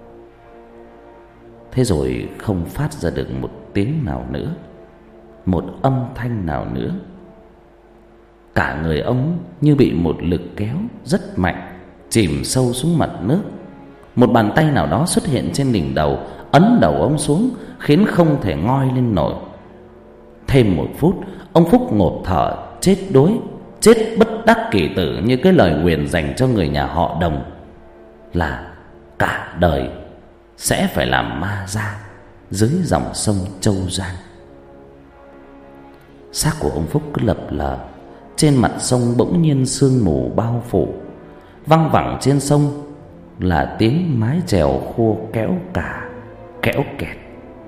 Thế rồi không phát ra được một tiếng nào nữa, một âm thanh nào nữa. Cả người ông như bị một lực kéo rất mạnh, chìm sâu xuống mặt nước. Một bàn tay nào đó xuất hiện trên đỉnh đầu, ấn đầu ông xuống, khiến không thể ngoi lên nổi. Thêm một phút, ông Phúc ngộp thở chết đuối, chết bất đắc kỳ tử, như cái lời nguyền dành cho người nhà họ Đồng là cả đời sẽ phải làm ma da dưới dòng sông Châu Giang. Xác của ông Phúc cứ lập lờ trên mặt sông, bỗng nhiên sương mù bao phủ. Văng vẳng trên sông là tiếng mái chèo khô kéo kẹt.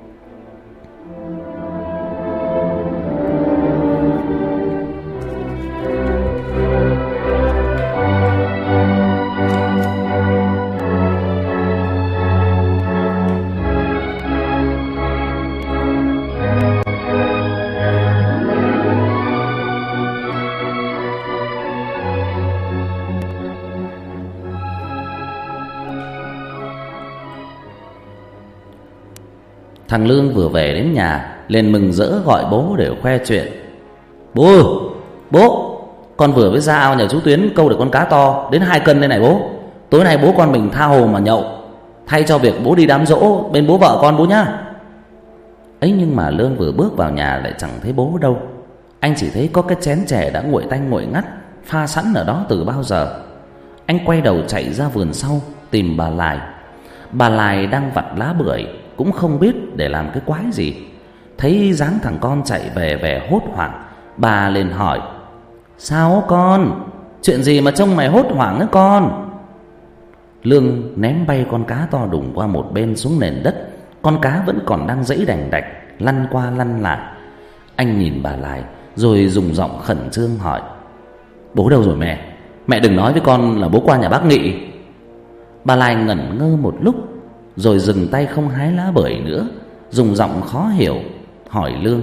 Thằng Lương vừa về đến nhà liền mừng rỡ gọi bố để khoe chuyện: Bố, Con vừa mới ra ao nhờ chú Tuyến câu được con cá to đến 2 cân đây này bố. Tối nay bố con mình tha hồ mà nhậu, thay cho việc bố đi đám giỗ bên bố vợ con bố nhá. Ấy nhưng mà Lương vừa bước vào nhà lại chẳng thấy bố đâu. Anh chỉ thấy có cái chén chè đã nguội tanh nguội ngắt, pha sẵn ở đó từ bao giờ. Anh quay đầu chạy ra vườn sau tìm bà Lài. Bà Lài đang vặt lá bưởi, cũng không biết để làm cái quái gì. Thấy dáng thằng con chạy về vẻ hốt hoảng, bà liền hỏi: sao con? Chuyện gì mà trông mày hốt hoảng ấy con? Lương ném bay con cá to đùng qua một bên xuống nền đất. Con cá vẫn còn đang giãy đành đạch, lăn qua lăn lại. Anh nhìn bà Lài rồi dùng giọng khẩn trương hỏi: bố đâu rồi mẹ? Mẹ đừng nói với con là bố qua nhà bác Nghị. Bà Lài ngẩn ngơ một lúc rồi dừng tay không hái lá bưởi nữa, dùng giọng khó hiểu hỏi Lương: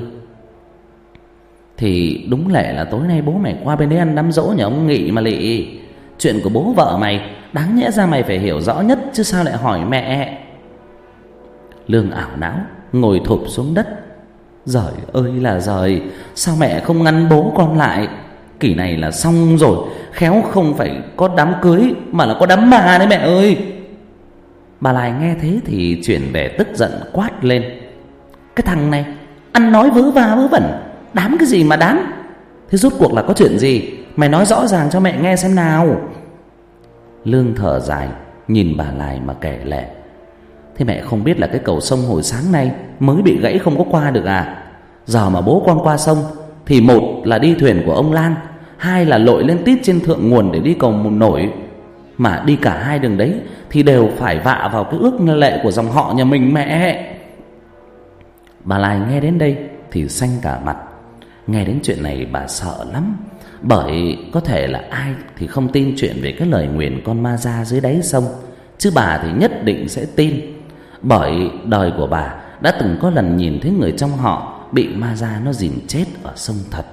thì đúng lẽ là tối nay bố mày qua bên đấy ăn đám giỗ nhà ông Nghị mà lị. Chuyện của bố vợ mày đáng nhẽ ra mày phải hiểu rõ nhất chứ sao lại hỏi mẹ. Lương ảo não ngồi thụp xuống đất. Giời ơi là giời, sao mẹ không ngăn bố con lại? Kỳ này là xong rồi, khéo không phải có đám cưới mà là có đám ma đấy mẹ ơi. Bà Lài nghe thế thì chuyển về tức giận quát lên: cái thằng này ăn nói vớ va vớ vẩn, đám cái gì mà đám? Thế rốt cuộc là có chuyện gì? Mày nói rõ ràng cho mẹ nghe xem nào. Lương thở dài nhìn bà Lài mà kể lể: thế mẹ không biết là cái cầu sông hồi sáng nay mới bị gãy không có qua được à? Giờ mà bố con qua sông thì một là đi thuyền của ông Lan, hai là lội lên tít trên thượng nguồn để đi cầu một nổi. Mà đi cả hai đường đấy thì đều phải vạ vào cái ước lệ của dòng họ nhà mình mẹ. Bà Lài nghe đến đây thì xanh cả mặt. Nghe đến chuyện này bà sợ lắm, bởi có thể là ai thì không tin chuyện về cái lời nguyền con ma da dưới đáy sông, chứ bà thì nhất định sẽ tin. Bởi đời của bà đã từng có lần nhìn thấy người trong họ bị ma da nó dìm chết ở sông thật.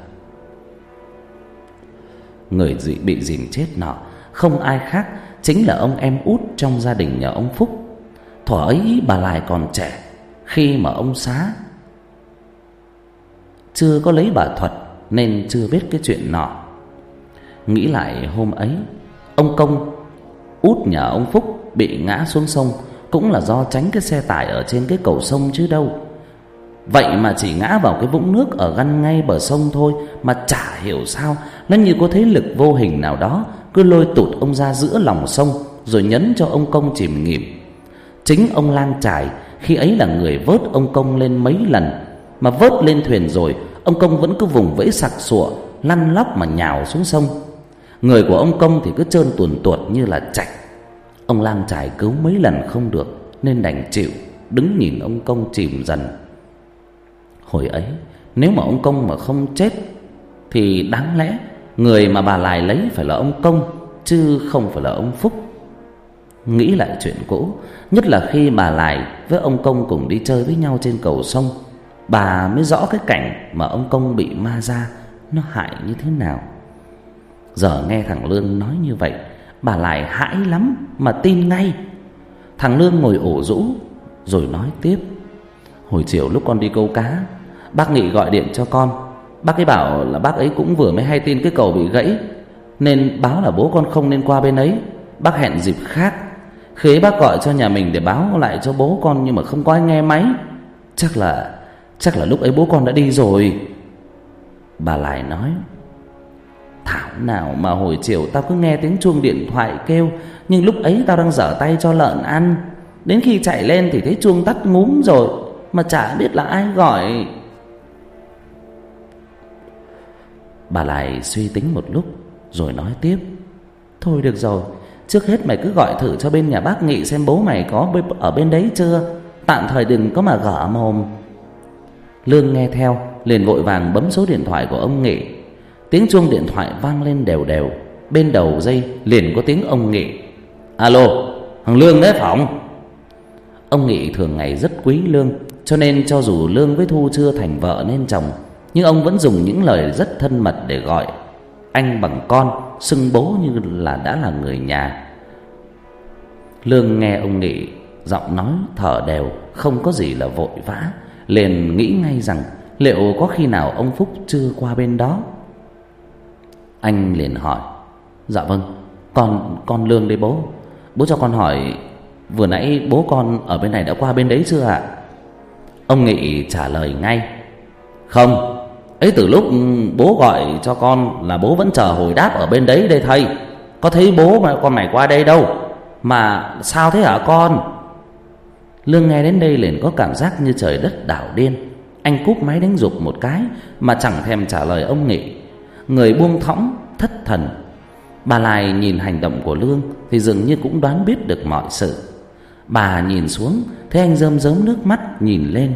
Người bị dìm chết nọ không ai khác chính là ông em út trong gia đình nhà ông Phúc. Thuở ấy bà Lài còn trẻ, khi mà ông Xá chưa có lấy bà thuật nên chưa biết cái chuyện nọ. Nghĩ lại hôm ấy, ông Công út nhà ông Phúc bị ngã xuống sông cũng là do tránh cái xe tải ở trên cái cầu sông chứ đâu. Vậy mà chỉ ngã vào cái vũng nước ở gần ngay bờ sông thôi, mà chả hiểu sao nó như có thế lực vô hình nào đó cứ lôi tụt ông ra giữa lòng sông rồi nhấn cho ông Công chìm nghỉm. Chính ông Lang Trải khi ấy là người vớt ông Công lên mấy lần, mà vớt lên thuyền rồi ông Công vẫn cứ vùng vẫy sặc sụa, lăn lóc mà nhào xuống sông. Người của ông Công thì cứ trơn tuồn tuột như là trạch. Ông Lang Trải cứu mấy lần không được nên đành chịu, đứng nhìn ông Công chìm dần. Hồi ấy nếu mà ông Công mà không chết thì đáng lẽ người mà bà Lài lấy phải là ông Công chứ không phải là ông Phúc. Nghĩ lại chuyện cũ, nhất là khi bà Lài với ông Công cùng đi chơi với nhau trên cầu sông, bà mới rõ cái cảnh mà ông Công bị ma da nó hại như thế nào. Giờ nghe thằng Lương nói như vậy, bà Lài hãi lắm mà tin ngay. Thằng Lương ngồi ủ rũ rồi nói tiếp: hồi chiều lúc con đi câu cá, bác Nghị gọi điện cho con. Bác ấy bảo là bác ấy cũng vừa mới hay tin cái cầu bị gãy, nên báo là bố con không nên qua bên ấy. Bác hẹn dịp khác. Khi ấy bác gọi cho nhà mình để báo lại cho bố con, nhưng mà không có ai nghe máy. Chắc là lúc ấy bố con đã đi rồi. Bà Lài nói: thảo nào mà hồi chiều tao cứ nghe tiếng chuông điện thoại kêu, nhưng lúc ấy tao đang giở tay cho lợn ăn. Đến khi chạy lên thì thấy chuông tắt ngúm rồi, mà chả biết là ai gọi. Bà Lài suy tính một lúc rồi nói tiếp: thôi được rồi, trước hết mày cứ gọi thử cho bên nhà bác Nghị xem bố mày có ở bên đấy chưa. Tạm thời đừng có mà gở mồm. Lương nghe theo liền vội vàng bấm số điện thoại của ông Nghị. Tiếng chuông điện thoại vang lên đều đều. Bên đầu dây liền có tiếng ông Nghị: alo, thằng Lương đấy phỏng. Ông Nghị thường ngày rất quý Lương, cho nên cho dù Lương với Thu chưa thành vợ nên chồng, nhưng ông vẫn dùng những lời rất thân mật để gọi anh bằng con, xưng bố như là đã là người nhà. Lương nghe ông Nghị giọng nói thở đều, không có gì là vội vã, liền nghĩ ngay rằng liệu có khi nào ông Phúc chưa qua bên đó. Anh liền hỏi: Dạ vâng, con Lương đây bố. Bố cho con hỏi, vừa nãy bố con ở bên này đã qua bên đấy chưa ạ? Ông Nghị trả lời ngay: Không, ấy từ lúc bố gọi cho con là bố vẫn chờ hồi đáp ở bên đấy đây thầy. Có thấy bố mà con mày qua đây đâu. Mà sao thế hả con? Lương nghe đến đây liền có cảm giác như trời đất đảo điên. Anh cúp máy đánh giục một cái mà chẳng thèm trả lời ông Nghị. Người buông thõng thất thần. Bà Lai nhìn hành động của Lương thì dường như cũng đoán biết được mọi sự. Bà nhìn xuống thấy anh rơm rớm nước mắt nhìn lên.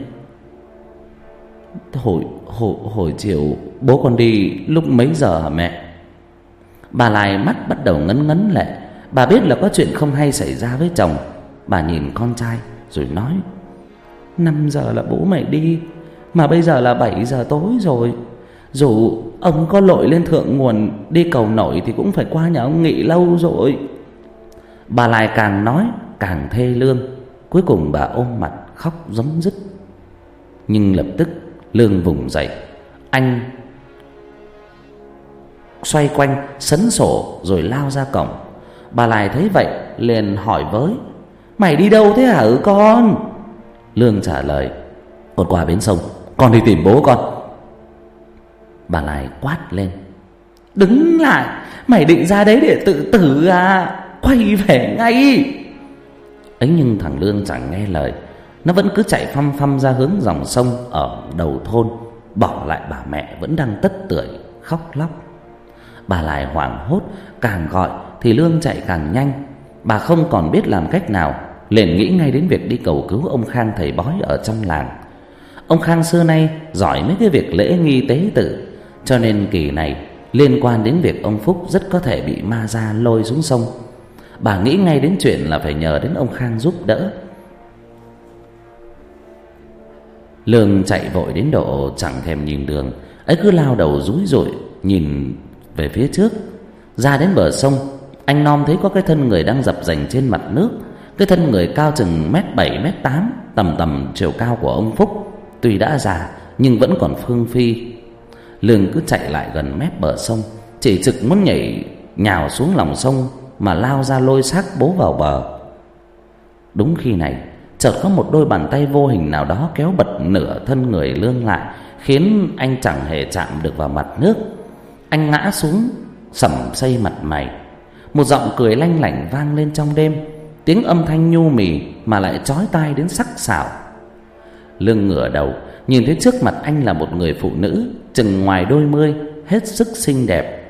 Hồi chiều bố con đi lúc mấy giờ hả mẹ? Bà Lai mắt bắt đầu ngấn ngấn lệ. Bà biết là có chuyện không hay xảy ra với chồng. Bà nhìn con trai rồi nói: 5 giờ là bố mày đi, mà bây giờ là 7 giờ tối rồi. Dù ông có lội lên thượng nguồn đi cầu nổi thì cũng phải qua nhà ông Nghị lâu rồi. Bà Lai càng nói càng thê lương. Cuối cùng bà ôm mặt khóc rống rứt. Nhưng lập tức Lương vùng dậy. Anh xoay quanh sấn sổ rồi lao ra cổng. Bà Lai thấy vậy liền hỏi với: Mày đi đâu thế hả con? Lương trả lời: Con qua bến sông, con đi tìm bố con. Bà Lai quát lên: Đứng lại, mày định ra đấy để tự tử à? Quay về ngay. Ấy nhưng thằng Lương chẳng nghe lời. Nó vẫn cứ chạy phăm phăm ra hướng dòng sông ở đầu thôn, bỏ lại bà mẹ vẫn đang tất tưởi khóc lóc. Bà Lai hoảng hốt, càng gọi thì Lương chạy càng nhanh. Bà không còn biết làm cách nào, liền nghĩ ngay đến việc đi cầu cứu ông Khang thầy bói ở trong làng. Ông Khang xưa nay giỏi mấy cái việc lễ nghi tế tự, cho nên kỳ này liên quan đến việc ông Phúc rất có thể bị ma da lôi xuống sông. Bà nghĩ ngay đến chuyện là phải nhờ đến ông Khang giúp đỡ. Lương chạy vội đến độ chẳng thèm nhìn đường, ấy cứ lao đầu rúi rủi nhìn về phía trước. Ra đến bờ sông, anh Nom thấy có cái thân người đang dập dềnh trên mặt nước. Cái thân người cao chừng 1m7 1m8, tầm chiều cao của ông Phúc. Tuy đã già nhưng vẫn còn phương phi. Lương cứ chạy lại gần mép bờ sông, chỉ trực muốn nhào xuống lòng sông mà lao ra lôi xác bố vào bờ. Đúng khi này, chợt có một đôi bàn tay vô hình nào đó kéo bật nửa thân người Lương lại, khiến anh chẳng hề chạm được vào mặt nước. Anh ngã xuống sẩm xây mặt mày. Một giọng cười lanh lảnh vang lên trong đêm, tiếng âm thanh nhu mì mà lại chói tai đến sắc sảo. Lương ngửa đầu nhìn thấy trước mặt anh là một người phụ nữ chừng ngoài đôi mươi, hết sức xinh đẹp.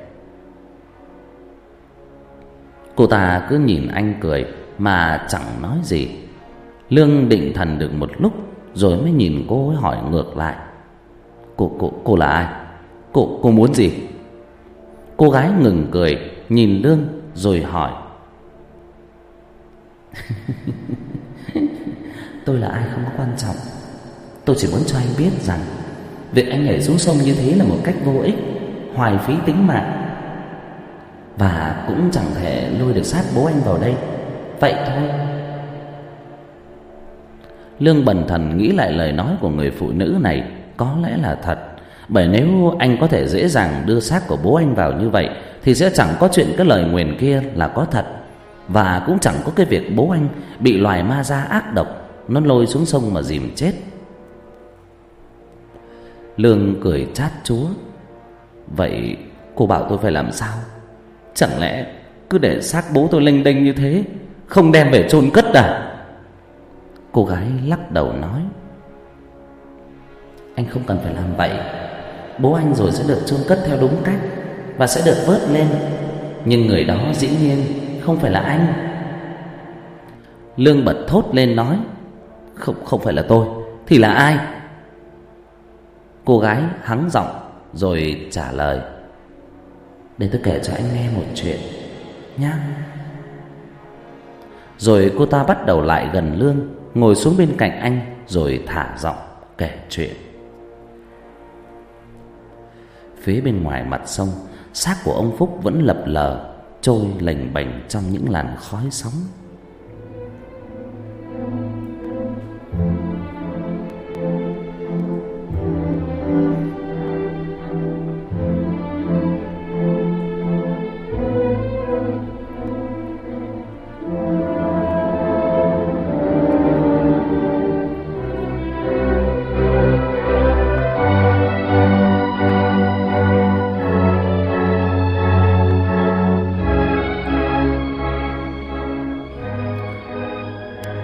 Cô ta cứ nhìn anh cười mà chẳng nói gì. Lương định thần được một lúc rồi mới nhìn cô ấy hỏi ngược lại: Cô là ai? Cô muốn gì? Cô gái ngừng cười nhìn Lương rồi hỏi: Tôi là ai không có quan trọng. Tôi chỉ muốn cho anh biết rằng việc anh nhảy xuống sông như thế là một cách vô ích, hoài phí tính mạng, và cũng chẳng thể lôi được xác bố anh vào đây. Vậy thôi. Lương bần thần nghĩ lại lời nói của người phụ nữ này có lẽ là thật. Bởi nếu anh có thể dễ dàng đưa xác của bố anh vào như vậy thì sẽ chẳng có chuyện cái lời nguyền kia là có thật, và cũng chẳng có cái việc bố anh bị loài ma da ác độc nó lôi xuống sông mà dìm chết. Lương cười chát chúa: Vậy cô bảo tôi phải làm sao? Chẳng lẽ cứ để xác bố tôi lênh đênh như thế, không đem về chôn cất à? Cô gái lắc đầu nói: Anh không cần phải làm vậy. Bố anh rồi sẽ được chôn cất theo đúng cách và sẽ được vớt lên, nhưng người đó dĩ nhiên không phải là anh. Lương bật thốt lên nói: Không phải là tôi thì là ai? Cô gái hắng giọng rồi trả lời: Để tôi kể cho anh nghe một chuyện nhá. Rồi cô ta bắt đầu lại gần Lương, ngồi xuống bên cạnh anh rồi thả giọng kể chuyện. Phía bên ngoài mặt sông, xác của ông Phúc vẫn lập lờ trôi lềnh bềnh trong những làn khói sóng.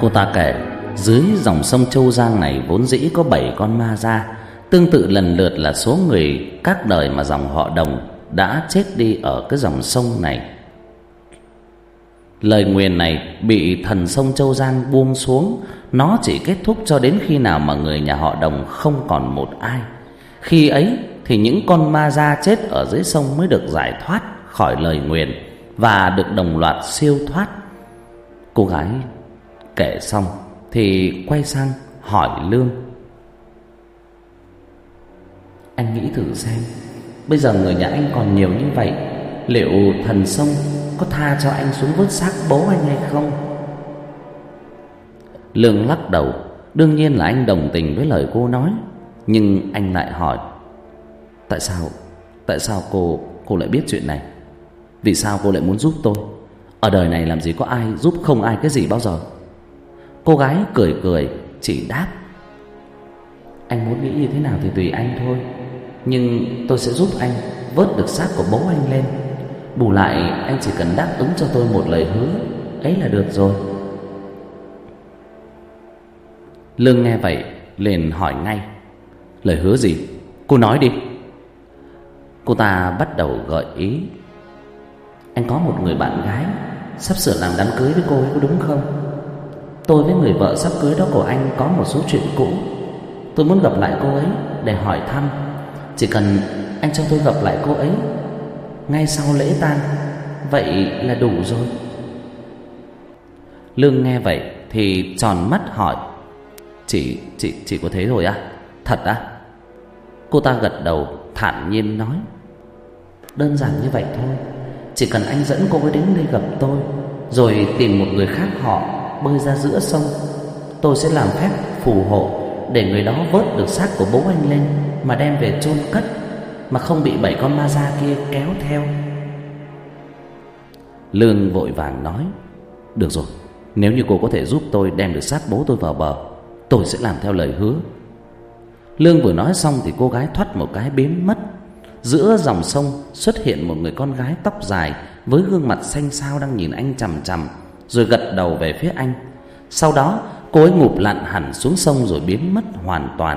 Cô ta kể dưới dòng sông Châu Giang này vốn dĩ có 7 con ma da, tương tự lần lượt là số người các đời mà dòng họ Đồng đã chết đi ở cái dòng sông này. Lời nguyền này bị thần sông Châu Giang buông xuống, nó chỉ kết thúc cho đến khi nào mà người nhà họ Đồng không còn một ai. Khi ấy thì những con ma da chết ở dưới sông mới được giải thoát khỏi lời nguyền và được đồng loạt siêu thoát. Cô gái kể xong thì quay sang hỏi Lương: anh nghĩ thử xem, bây giờ người nhà anh còn nhiều như vậy, liệu thần sông có tha cho anh xuống vớt xác bố anh hay không? Lương lắc đầu. Đương nhiên là anh đồng tình với lời cô nói, nhưng anh lại hỏi: Tại sao cô lại biết chuyện này? Vì sao cô lại muốn giúp tôi? Ở đời này làm gì có ai giúp không ai cái gì bao giờ. Cô gái cười cười chỉ đáp: anh muốn nghĩ như thế nào thì tùy anh thôi, nhưng tôi sẽ giúp anh vớt được xác của bố anh lên. Bù lại anh chỉ cần đáp ứng cho tôi một lời hứa ấy là được rồi. Lương nghe vậy liền hỏi ngay: lời hứa gì? Cô nói đi. Cô ta bắt đầu gợi ý: anh có một người bạn gái sắp sửa làm đám cưới với cô ấy, có đúng không? Tôi với người vợ sắp cưới đó của anh có một số chuyện cũ. Tôi muốn gặp lại cô ấy để hỏi thăm. Chỉ cần anh cho tôi gặp lại cô ấy ngay sau lễ tang, vậy là đủ rồi. Lương nghe vậy thì tròn mắt hỏi: Chỉ có thế thôi á? Thật á? Cô ta gật đầu thản nhiên nói: đơn giản như vậy thôi. Chỉ cần anh dẫn cô ấy đến đây gặp tôi, rồi tìm một người khác họ bơi ra giữa sông, tôi sẽ làm phép phù hộ để người đó vớt được xác của bố anh lên mà đem về chôn cất, mà không bị 7 con ma da kia kéo theo. Lương vội vàng nói: được rồi, nếu như cô có thể giúp tôi đem được xác bố tôi vào bờ, tôi sẽ làm theo lời hứa. Lương vừa nói xong thì cô gái thoắt một cái biến mất. Giữa dòng sông xuất hiện một người con gái tóc dài với gương mặt xanh xao đang nhìn anh chằm chằm, rồi gật đầu về phía anh. Sau đó cô ấy ngụp lặn hẳn xuống sông rồi biến mất hoàn toàn.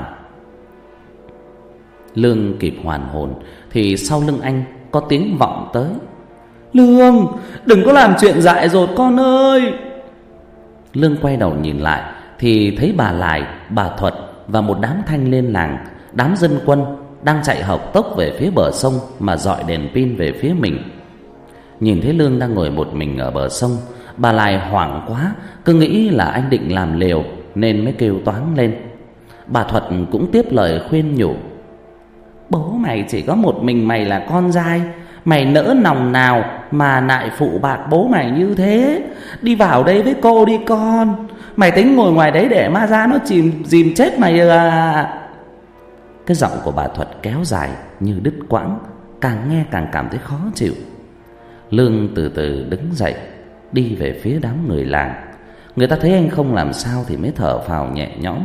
Lương kịp hoàn hồn thì sau lưng anh có tiếng vọng tới: Lương, đừng có làm chuyện dại dột con ơi. Lương quay đầu nhìn lại thì thấy bà Lài, bà Thuật và một đám thanh niên làng, đám dân quân đang chạy học tốc về phía bờ sông mà dọi đèn pin về phía mình. Nhìn thấy Lương đang ngồi một mình ở bờ sông, bà Lài hoảng quá, cứ nghĩ là anh định làm liều nên mới kêu toáng lên. Bà Thuật cũng tiếp lời khuyên nhủ: bố mày chỉ có một mình mày là con trai, mày nỡ nòng nào mà nại phụ bạc bố mày như thế. Đi vào đây với cô đi con. Mày tính ngồi ngoài đấy để ma da nó dìm chết mày à? Cái giọng của bà Thuật kéo dài như đứt quãng, càng nghe càng cảm thấy khó chịu. Lương từ từ đứng dậy đi về phía đám người làng. Người ta thấy anh không làm sao thì mới thở phào nhẹ nhõm.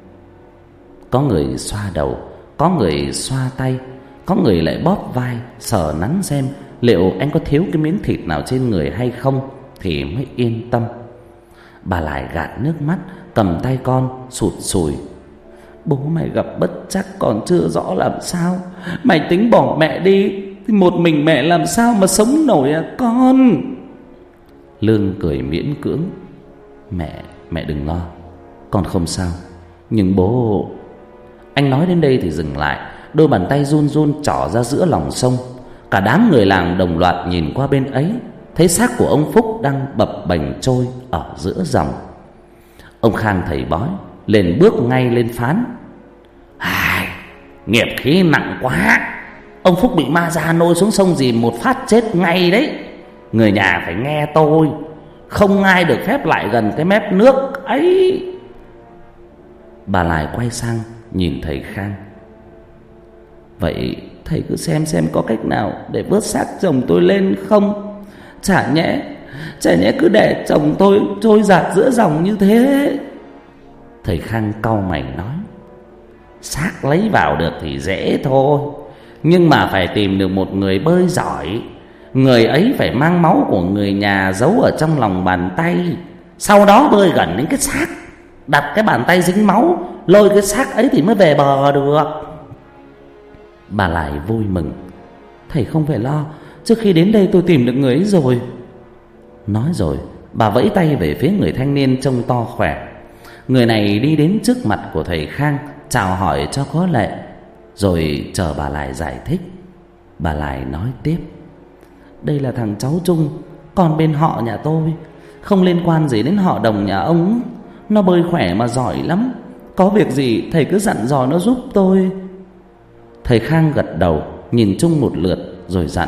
Có người xoa đầu, có người xoa tay, có người lại bóp vai sờ nắn xem liệu anh có thiếu cái miếng thịt nào trên người hay không thì mới yên tâm. Bà lại gạt nước mắt, cầm tay con sụt sùi: bố mày gặp bất trắc còn chưa rõ làm sao, mày tính bỏ mẹ đi thì một mình mẹ làm sao mà sống nổi à con. Lương cười miễn cưỡng: Mẹ đừng lo, con không sao. Nhưng bố... Anh nói đến đây thì dừng lại, đôi bàn tay run run trỏ ra giữa lòng sông. Cả đám người làng đồng loạt nhìn qua bên ấy, thấy xác của ông Phúc đang bập bềnh trôi ở giữa dòng. Ông Khang thầy bói liền bước ngay lên phán: nghiệp khí nặng quá, ông Phúc bị ma da nôi xuống sông dìm một phát chết ngay đấy. Người nhà phải nghe tôi, không ai được phép lại gần cái mép nước ấy. Bà lại quay sang nhìn thầy Khang: vậy thầy cứ xem có cách nào để vớt xác chồng tôi lên không? Chả nhẽ cứ để chồng tôi trôi dạt giữa dòng như thế. Thầy Khang cau mày nói: xác lấy vào được thì dễ thôi, nhưng mà phải tìm được một người bơi giỏi. Người ấy phải mang máu của người nhà giấu ở trong lòng bàn tay. Sau đó bơi gần đến cái xác, đặt cái bàn tay dính máu lôi cái xác ấy thì mới về bờ được. Bà lại vui mừng: "Thầy không phải lo, trước khi đến đây tôi tìm được người ấy rồi." Nói rồi bà vẫy tay về phía người thanh niên trông to khỏe. Người này đi đến trước mặt của thầy Khang, chào hỏi cho có lệ, rồi chờ bà lại giải thích. Bà lại nói tiếp: "Đây là thằng cháu Trung, con bên họ nhà tôi, không liên quan gì đến họ Đồng nhà ông. Nó bơi khỏe mà giỏi lắm, có việc gì thầy cứ dặn dò nó giúp tôi." Thầy Khang gật đầu, nhìn Trung một lượt rồi dặn: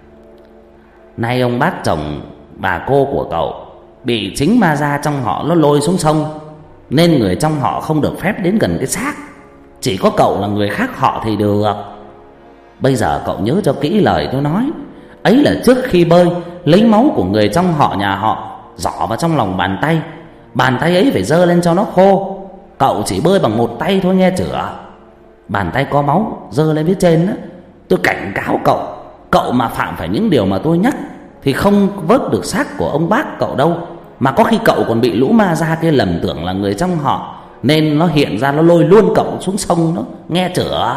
"Nay ông bác chồng bà cô của cậu bị chính ma da trong họ nó lôi xuống sông, nên người trong họ không được phép đến gần cái xác. Chỉ có cậu là người khác họ thì được. Bây giờ cậu nhớ cho kỹ lời tôi nói. Ấy là trước khi bơi, lấy máu của người trong họ nhà họ giỏ vào trong lòng bàn tay. Bàn tay ấy phải giơ lên cho nó khô. Cậu chỉ bơi bằng một tay thôi nghe chửa. Bàn tay có máu giơ lên phía trên đó. Tôi cảnh cáo cậu, cậu mà phạm phải những điều mà tôi nhắc thì không vớt được xác của ông bác cậu đâu, mà có khi cậu còn bị lũ ma da kia lầm tưởng là người trong họ, nên nó hiện ra nó lôi luôn cậu xuống sông đó, nghe chửa."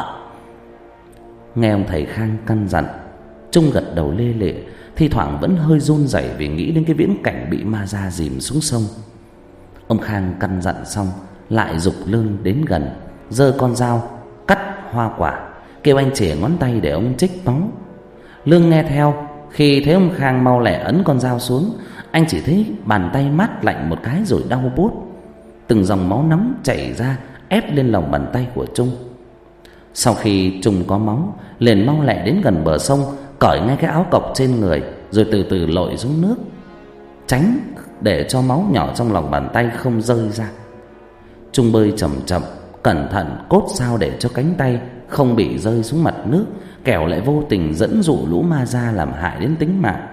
Nghe ông thầy Khang căn dặn, Trung gật đầu lê lệ, thi thoảng vẫn hơi run rẩy vì nghĩ đến cái viễn cảnh bị ma da dìm xuống sông. Ông Khang căn dặn xong, lại giục Lương đến gần, giơ con dao cắt hoa quả, kêu anh chĩa ngón tay để ông trích máu. Lương nghe theo. Khi thấy ông Khang mau lẹ ấn con dao xuống, anh chỉ thấy bàn tay mát lạnh một cái rồi đau buốt. Từng dòng máu nóng chảy ra ép lên lòng bàn tay của Trung. Sau khi Trung có máu, liền mau lẹ đến gần bờ sông, cởi ngay cái áo cộc trên người, rồi từ từ lội xuống nước, tránh để cho máu nhỏ trong lòng bàn tay không rơi ra. Trung bơi chậm chậm, cẩn thận cốt sao để cho cánh tay không bị rơi xuống mặt nước, kẻo lại vô tình dẫn dụ lũ ma da làm hại đến tính mạng.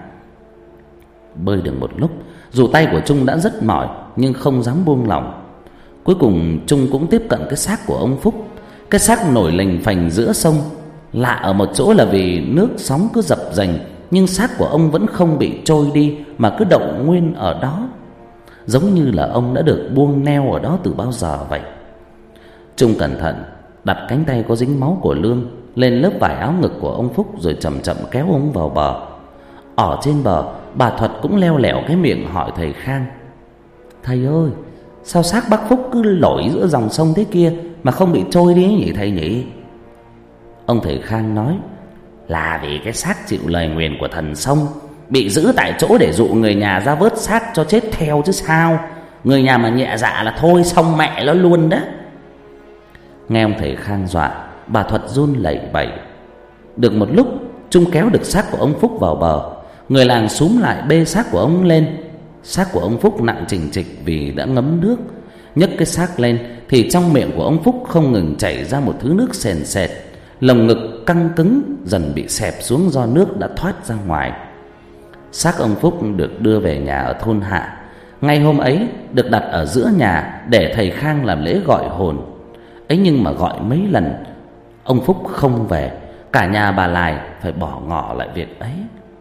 Bơi được một lúc, dù tay của Trung đã rất mỏi nhưng không dám buông lỏng. Cuối cùng Trung cũng tiếp cận cái xác của ông Phúc. Cái xác nổi lềnh phềnh giữa sông. Lạ ở một chỗ là vì nước sóng cứ dập dềnh, nhưng xác của ông vẫn không bị trôi đi mà cứ đậu nguyên ở đó, giống như là ông đã được buông neo ở đó từ bao giờ vậy. Trung cẩn thận đặt cánh tay có dính máu của Lương lên lớp vải áo ngực của ông Phúc, rồi chậm chậm kéo ông vào bờ. Ở trên bờ, bà Thuật cũng leo lẻo cái miệng hỏi thầy Khang: "Thầy ơi, sao xác bác Phúc cứ nổi giữa dòng sông thế kia mà không bị trôi đi nhỉ thầy nhỉ?" Ông thầy Khang nói: "Là vì cái xác chịu lời nguyền của thần sông, bị giữ tại chỗ để dụ người nhà ra vớt xác cho chết theo chứ sao. Người nhà mà nhẹ dạ là thôi xong mẹ nó luôn đó." Nghe ông thầy Khang dọa, bà Thuật run lẩy bẩy. Được một lúc, Trung kéo được xác của ông Phúc vào bờ. Người làng xúm lại bê xác của ông lên. Xác của ông Phúc nặng chình chịch vì đã ngấm nước. Nhấc cái xác lên thì trong miệng của ông Phúc không ngừng chảy ra một thứ nước sền sệt. Lồng ngực căng cứng dần bị xẹp xuống do nước đã thoát ra ngoài. Xác ông Phúc được đưa về nhà ở thôn Hạ. Ngay hôm ấy được đặt ở giữa nhà để thầy Khang làm lễ gọi hồn. Ấy nhưng mà gọi mấy lần ông Phúc không về, cả nhà bà Lại phải bỏ ngỏ lại việc ấy.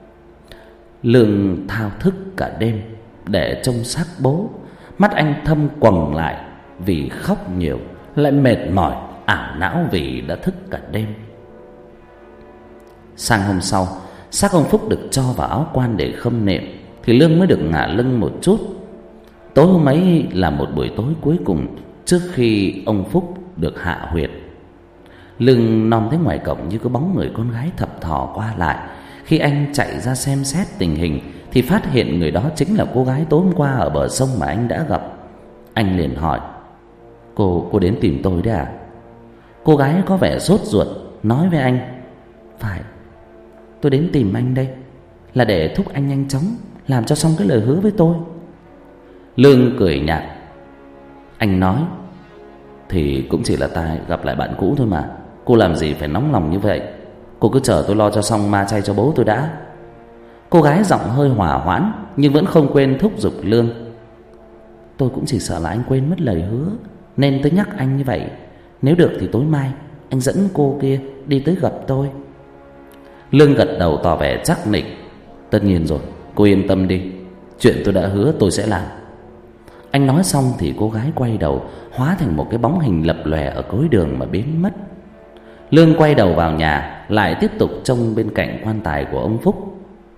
Lương thao thức cả đêm để trông xác bố. Mắt anh thâm quầng lại vì khóc nhiều, lại mệt mỏi ảo não vì đã thức cả đêm. Sang hôm sau, xác ông Phúc được cho vào áo quan để khâm niệm, thì Lương mới được ngả lưng một chút. Tối hôm ấy là một buổi tối cuối cùng trước khi ông Phúc được hạ huyệt. Lương nom thấy ngoài cổng như có bóng người con gái thập thò qua lại. Khi anh chạy ra xem xét tình hình thì phát hiện người đó chính là cô gái tối hôm qua ở bờ sông mà anh đã gặp. Anh liền hỏi: Cô đến tìm tôi đấy à?" Cô gái có vẻ sốt ruột nói với anh: "Phải, tôi đến tìm anh đây là để thúc anh nhanh chóng làm cho xong cái lời hứa với tôi." Lương cười nhạt. Anh nói: "Thì cũng chỉ là ta gặp lại bạn cũ thôi mà. Cô làm gì phải nóng lòng như vậy. Cô cứ chờ tôi lo cho xong ma chay cho bố tôi đã." Cô gái giọng hơi hỏa hoãn nhưng vẫn không quên thúc giục Lương: "Tôi cũng chỉ sợ là anh quên mất lời hứa nên tôi nhắc anh như vậy. Nếu được thì tối mai anh dẫn cô kia đi tới gặp tôi." Lương gật đầu tỏ vẻ chắc nịch: "Tất nhiên rồi, cô yên tâm đi. Chuyện tôi đã hứa tôi sẽ làm." Anh nói xong thì cô gái quay đầu, hóa thành một cái bóng hình lập lòe ở cuối đường mà biến mất. Lương quay đầu vào nhà, lại tiếp tục trông bên cạnh quan tài của ông Phúc.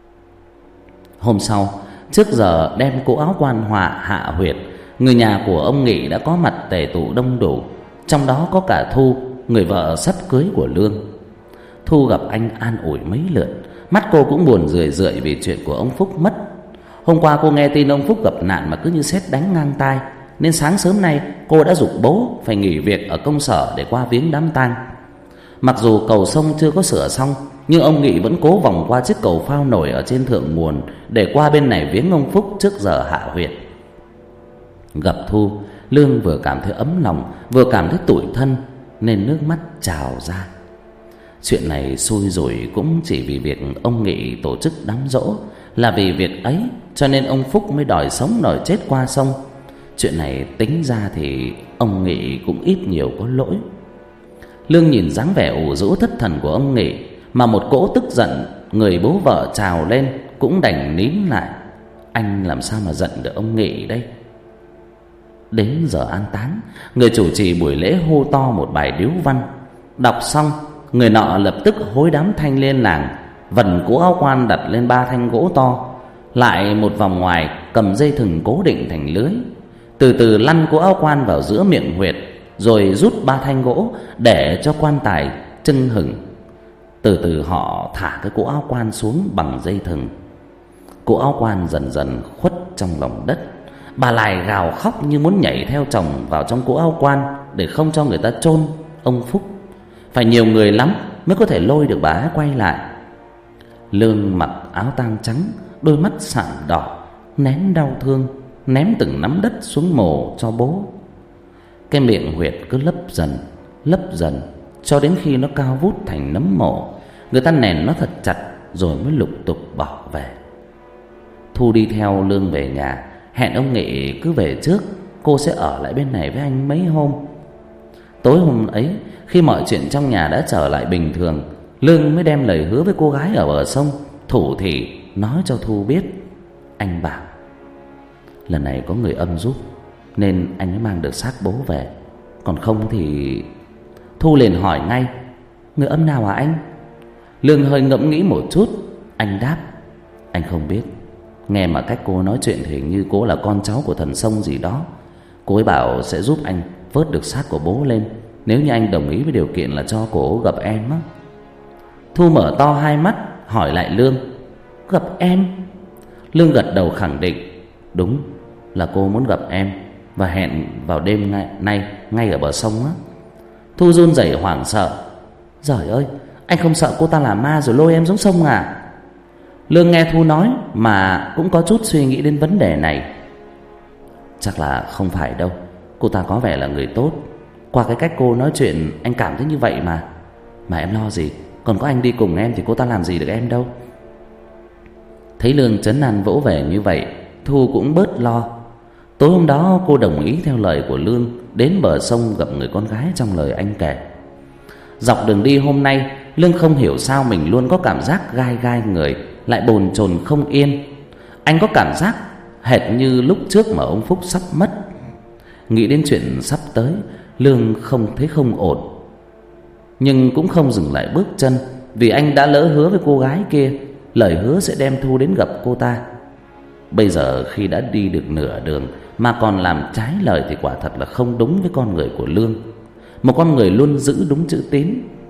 Hôm sau, trước giờ đem cỗ áo quan họa hạ huyệt, người nhà của ông Nghị đã có mặt tề tụ đông đủ, trong đó có cả Thu, người vợ sắp cưới của Lương. Thu gặp anh an ủi mấy lượt, mắt cô cũng buồn rười rượi vì chuyện của ông Phúc mất. Hôm qua cô nghe tin ông Phúc gặp nạn mà cứ như sét đánh ngang tai, nên sáng sớm nay cô đã giục bố phải nghỉ việc ở công sở để qua viếng đám tang. Mặc dù cầu sông chưa có sửa xong, nhưng ông Nghị vẫn cố vòng qua chiếc cầu phao nổi ở trên thượng nguồn để qua bên này viếng ông Phúc trước giờ hạ huyệt. Gặp Thu, Lương vừa cảm thấy ấm lòng, vừa cảm thấy tủi thân, nên nước mắt trào ra. Chuyện này xui rủi cũng chỉ vì việc ông Nghị tổ chức đám giỗ. Là vì việc ấy cho nên ông Phúc mới đòi sống đòi chết qua sông. Chuyện này tính ra thì ông Nghị cũng ít nhiều có lỗi. Lương nhìn dáng vẻ ủ rũ thất thần của ông Nghị, mà một cỗ tức giận người bố vợ trào lên, cũng đành nín lại. Anh làm sao mà giận được ông Nghị đây? Đến giờ an táng, người chủ trì buổi lễ hô to một bài điếu văn. Đọc xong, người nọ lập tức hối đám thanh liên làng vần cỗ áo quan đặt lên 3 thanh gỗ to, lại một vòng ngoài cầm dây thừng cố định thành lưới. Từ từ lăn cỗ áo quan vào giữa miệng huyệt, rồi rút 3 thanh gỗ để cho quan tài chưng hửng. Từ từ họ thả cái cỗ áo quan xuống bằng dây thừng. Cỗ áo quan dần dần khuất trong lòng đất. Bà Lài gào khóc như muốn nhảy theo chồng vào trong cỗ áo quan để không cho người ta chôn ông Phúc. Phải nhiều người lắm mới có thể lôi được bà ấy quay lại. Lương mặc áo tang trắng, đôi mắt sạm đỏ, nén đau thương, ném từng nắm đất xuống mồ cho bố. Cái miệng huyệt cứ lấp dần cho đến khi nó cao vút thành nấm mộ. Người ta nèn nó thật chặt rồi mới lục tục bỏ về. Thu đi theo Lương về nhà, hẹn ông Nghị cứ về trước, cô sẽ ở lại bên này với anh mấy hôm. Tối hôm ấy, khi mọi chuyện trong nhà đã trở lại bình thường, Lương mới đem lời hứa với cô gái ở bờ sông thủ thỉ nói cho Thu biết. Anh bảo lần này có người âm giúp nên anh mới mang được xác bố về, còn không thì... Thu liền hỏi ngay: người âm nào hả anh? Lương hơi ngẫm nghĩ một chút, anh đáp: anh không biết. Nghe mà cách cô nói chuyện thì hình như cô là con cháu của thần sông gì đó. Cô ấy bảo sẽ giúp anh vớt được xác của bố lên, nếu như anh đồng ý với điều kiện là cho cô gặp em á. Thu mở to hai mắt hỏi lại Lương: gặp em? Lương gật đầu khẳng định: đúng, là cô muốn gặp em, và hẹn vào đêm nay ngay ở bờ sông á. Thu run rẩy hoảng sợ: giời ơi, anh không sợ cô ta là ma rồi lôi em xuống sông à? Lương nghe Thu nói mà cũng có chút suy nghĩ đến vấn đề này. Chắc là không phải đâu, cô ta có vẻ là người tốt. Qua cái cách cô nói chuyện anh cảm thấy như vậy mà. Mà em lo gì, còn có anh đi cùng em thì cô ta làm gì được em đâu. Thấy Lương trấn an vỗ về như vậy, Thu cũng bớt lo. Tối hôm đó cô đồng ý theo lời của Lương, đến bờ sông gặp người con gái trong lời anh kể. Dọc đường đi hôm nay, Lương không hiểu sao mình luôn có cảm giác gai gai người, lại bồn chồn không yên. Anh có cảm giác hệt như lúc trước mà ông Phúc sắp mất. Nghĩ đến chuyện sắp tới, Lương không ổn. Nhưng cũng không dừng lại bước chân, vì anh đã lỡ hứa với cô gái kia, lời hứa sẽ đem Thu đến gặp cô ta. Bây giờ khi đã đi được nửa đường mà còn làm trái lời thì quả thật là không đúng với con người của Lương, một con người luôn giữ đúng chữ tín.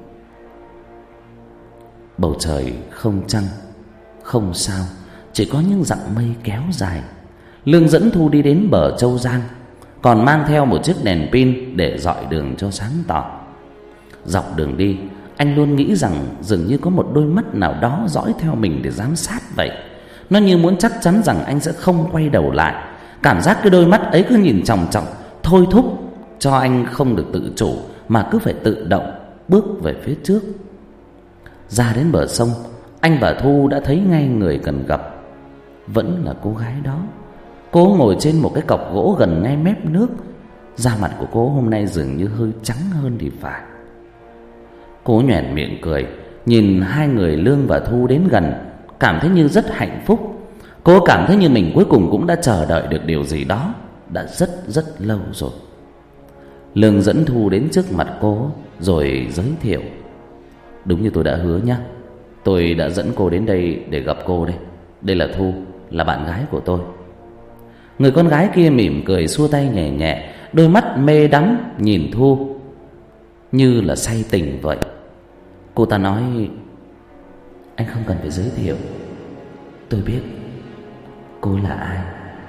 Bầu trời không trăng, không sao, chỉ có những dặng mây kéo dài. Lương dẫn Thu đi đến bờ Châu Giang, còn mang theo một chiếc đèn pin để dọi đường cho sáng tỏ. Dọc đường đi, anh luôn nghĩ rằng dường như có một đôi mắt nào đó dõi theo mình để giám sát vậy. Nó như muốn chắc chắn rằng anh sẽ không quay đầu lại. Cảm giác cái đôi mắt ấy cứ nhìn chòng chọc, thôi thúc cho anh không được tự chủ, mà cứ phải tự động bước về phía trước. Ra đến bờ sông, anh và Thu đã thấy ngay người cần gặp. Vẫn là cô gái đó. Cô ngồi trên một cái cọc gỗ gần ngay mép nước. Da mặt của cô hôm nay dường như hơi trắng hơn thì phải. Cô nhoẻn miệng cười, nhìn hai người Lương và Thu đến gần, cảm thấy như rất hạnh phúc. Cô cảm thấy như mình cuối cùng cũng đã chờ đợi được điều gì đó. đã rất rất lâu rồi. Lương dẫn Thu đến trước mặt cô rồi giới thiệu: đúng như tôi đã hứa nhá, tôi đã dẫn cô đến đây để gặp cô đây. Đây là Thu, là bạn gái của tôi. Người con gái kia mỉm cười xua tay nhẹ nhẹ, đôi mắt mê đắm nhìn Thu như là say tình vậy. Cô ta nói: anh không cần phải giới thiệu, tôi biết cô là ai.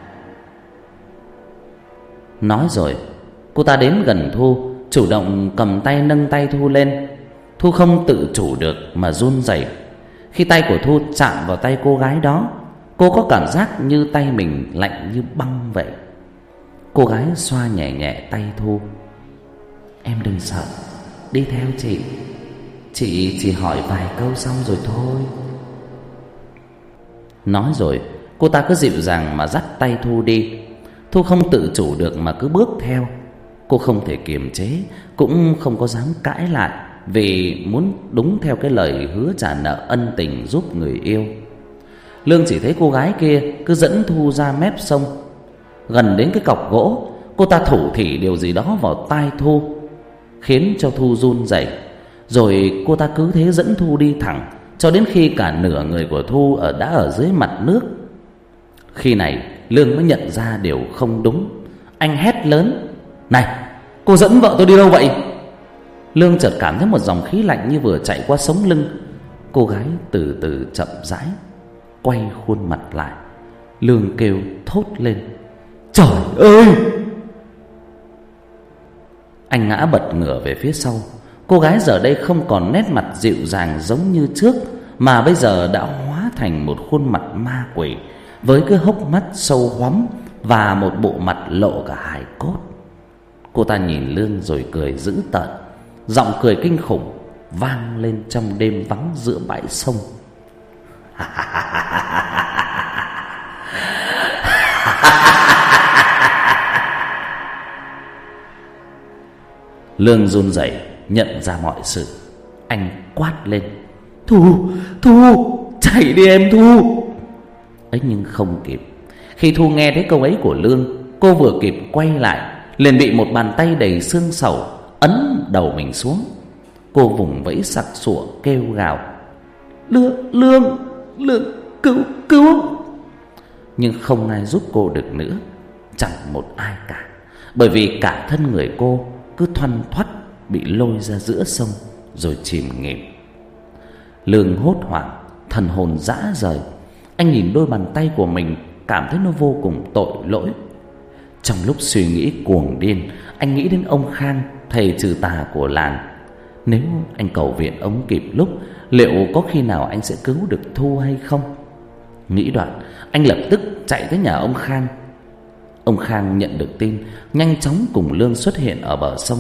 Nói rồi cô ta đến gần Thu, chủ động cầm tay nâng tay Thu lên. Thu không tự chủ được mà run rẩy. Khi tay của Thu chạm vào tay cô gái đó, cô có cảm giác như tay mình lạnh như băng vậy. Cô gái xoa nhẹ nhẹ tay Thu: em đừng sợ, đi theo chị chỉ hỏi vài câu xong rồi thôi. Nói rồi cô ta cứ dịu dàng mà dắt tay Thu đi. Thu không tự chủ được mà cứ bước theo. Cô không thể kiềm chế, cũng không có dám cãi lại, vì muốn đúng theo cái lời hứa trả nợ ân tình giúp người yêu. Lương chỉ thấy cô gái kia cứ dẫn Thu ra mép sông. Gần đến cái cọc gỗ, cô ta thủ thỉ điều gì đó vào tai Thu, khiến cho Thu run rẩy. Rồi cô ta cứ thế dẫn Thu đi thẳng cho đến khi cả nửa người của Thu đã ở dưới mặt nước. Khi này Lương mới nhận ra điều không đúng. Anh hét lớn: này, cô dẫn vợ tôi đi đâu vậy? Lương chợt cảm thấy một dòng khí lạnh như vừa chạy qua sống lưng. Cô gái từ từ chậm rãi quay khuôn mặt lại. Lương kêu thốt lên: trời ơi! Anh ngã bật ngửa về phía sau. Cô gái giờ đây không còn nét mặt dịu dàng giống như trước, mà bây giờ đã hóa thành một khuôn mặt ma quỷ, với cái hốc mắt sâu hoắm và một bộ mặt lộ cả hài cốt. Cô ta nhìn Lương rồi cười dữ tợn. Giọng cười kinh khủng vang lên trong đêm vắng giữa bãi sông. Lương run rẩy nhận ra mọi sự. Anh quát lên: Thu, chạy đi em Thu. Ấy nhưng không kịp. Khi Thu nghe thấy câu ấy của Lương, cô vừa kịp quay lại, liền bị một bàn tay đầy xương sầu ấn đầu mình xuống. Cô vùng vẫy sặc sụa kêu gào: Lương, cứu. Nhưng không ai giúp cô được nữa, chẳng một ai cả, bởi vì cả thân người cô cứ thoăn thoắt bị lôi ra giữa sông rồi chìm nghỉm. Lương hốt hoảng, thần hồn rã rời. Anh nhìn đôi bàn tay của mình, cảm thấy nó vô cùng tội lỗi. Trong lúc suy nghĩ cuồng điên, anh nghĩ đến ông Khang, thầy trừ tà của làng. Nếu anh cầu viện ông kịp lúc, liệu có khi nào anh sẽ cứu được Thu hay không? Nghĩ đoạn, anh lập tức chạy tới nhà ông Khang. Ông Khang nhận được tin, nhanh chóng cùng Lương xuất hiện ở bờ sông.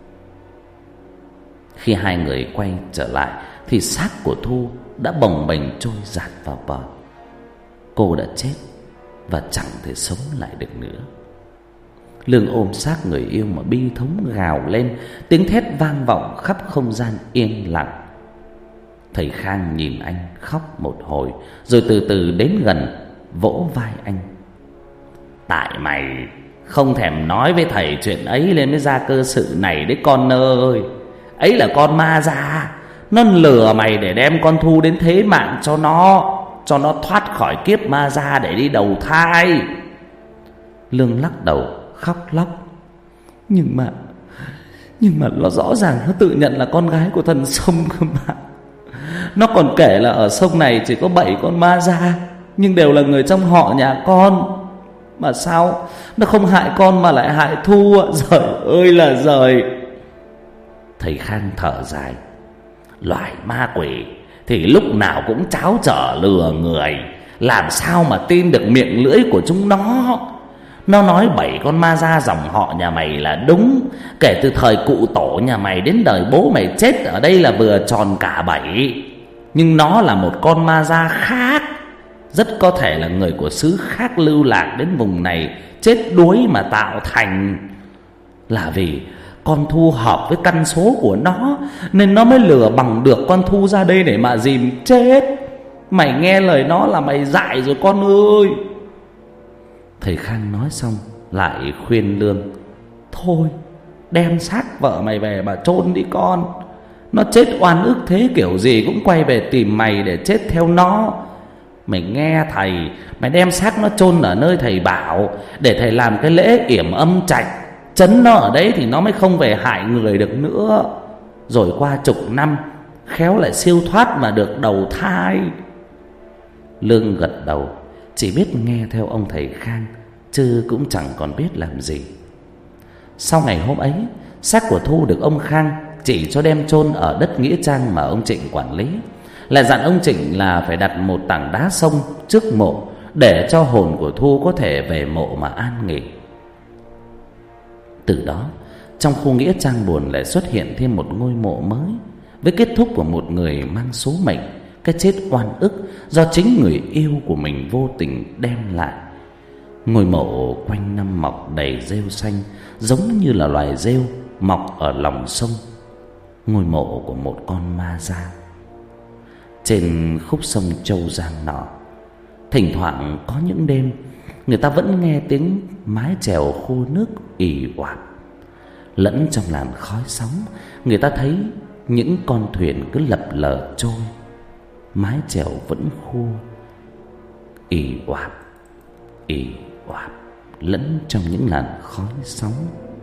Khi hai người quay trở lại thì xác của Thu đã bồng bềnh trôi dạt vào bờ. Cô đã chết và chẳng thể sống lại được nữa. Lương ôm xác người yêu mà bi thống gào lên, tiếng thét vang vọng khắp không gian yên lặng. Thầy Khang nhìn anh khóc một hồi, rồi từ từ đến gần vỗ vai anh: tại mày không thèm nói với thầy chuyện ấy nên mới ra cơ sự này đấy con ơi. Ấy là con ma già, nó lừa mày để đem con Thu đến thế mạng cho nó thoát khỏi kiếp ma già để đi đầu thai. Lương lắc đầu khóc lóc: Nhưng mà nó rõ ràng nó tự nhận là con gái của thần sông cơ mà. Nó còn kể là ở sông này chỉ có 7 con ma già, nhưng đều là người trong họ nhà con. Mà sao nó không hại con mà lại hại Thu ạ? Giời ơi là giời. Thầy Khang thở dài: loài ma quỷ thì lúc nào cũng tráo trở lừa người, làm sao mà tin được miệng lưỡi của chúng nó. Nó nói 7 con ma da dòng họ nhà mày là đúng. Kể từ thời cụ tổ nhà mày đến đời bố mày chết ở đây là vừa tròn cả 7. Nhưng nó là một con ma da khác, rất có thể là người của xứ khác lưu lạc đến vùng này chết đuối mà tạo thành. Là vì con Thu hợp với căn số của nó nên nó mới lừa bằng được con Thu ra đây để mà dìm chết. Mày nghe lời nó là mày dại rồi con ơi. Thầy Khang nói xong lại khuyên Lương: thôi đem xác vợ mày về mà chôn đi con. Nó chết oan ức thế kiểu gì cũng quay về tìm mày để chết theo nó. Mày nghe thầy, mày đem xác nó chôn ở nơi thầy bảo, để thầy làm cái lễ yểm âm trạch, trấn nó ở đấy thì nó mới không về hại người được nữa. Rồi qua chục năm khéo lại siêu thoát mà được đầu thai. Lương gật đầu, chỉ biết nghe theo ông thầy Khang, chứ cũng chẳng còn biết làm gì. Sau ngày hôm ấy, xác của Thu được ông Khang chỉ cho đem chôn ở đất nghĩa trang mà ông Trịnh quản lý. Lại dặn ông Trịnh là phải đặt một tảng đá sông trước mộ, để cho hồn của Thu có thể về mộ mà an nghỉ. Từ đó, trong khu nghĩa trang buồn lại xuất hiện thêm một ngôi mộ mới, với kết thúc của một người mang số mệnh cái chết oan ức do chính người yêu của mình vô tình đem lại. Ngôi mộ quanh năm mọc đầy rêu xanh, giống như là loài rêu mọc ở lòng sông. Ngôi mộ của một con ma da. Trên khúc sông Châu Giang nọ, thỉnh thoảng có những đêm người ta vẫn nghe tiếng mái chèo khô nước ì oạp. Lẫn trong làn khói sóng, người ta thấy những con thuyền cứ lập lờ trôi. Mái chèo vẫn khô, ì oạp, ì oạp, lẫn trong những làn khói sóng.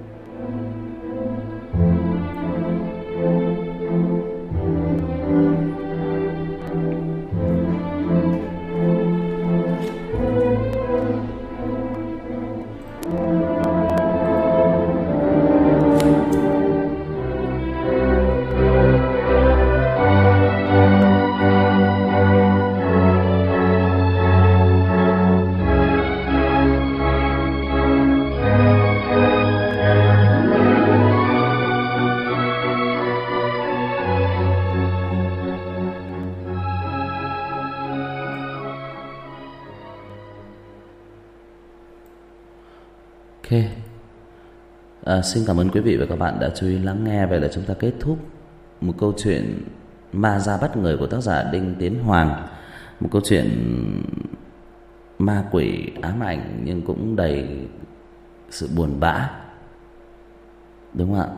Ok, xin cảm ơn quý vị và các bạn đã chú ý lắng nghe. Vậy là chúng ta kết thúc một câu chuyện ma da bắt người của tác giả Đinh Tiến Hoàng. Một câu chuyện ma quỷ ám ảnh nhưng cũng đầy sự buồn bã, đúng không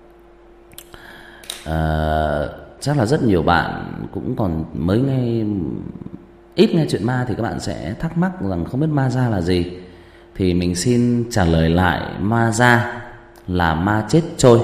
ạ? Chắc là rất nhiều bạn cũng còn mới nghe, ít nghe chuyện ma thì các bạn sẽ thắc mắc rằng không biết ma da là gì. Thì mình xin trả lời lại, ma da là ma chết trôi.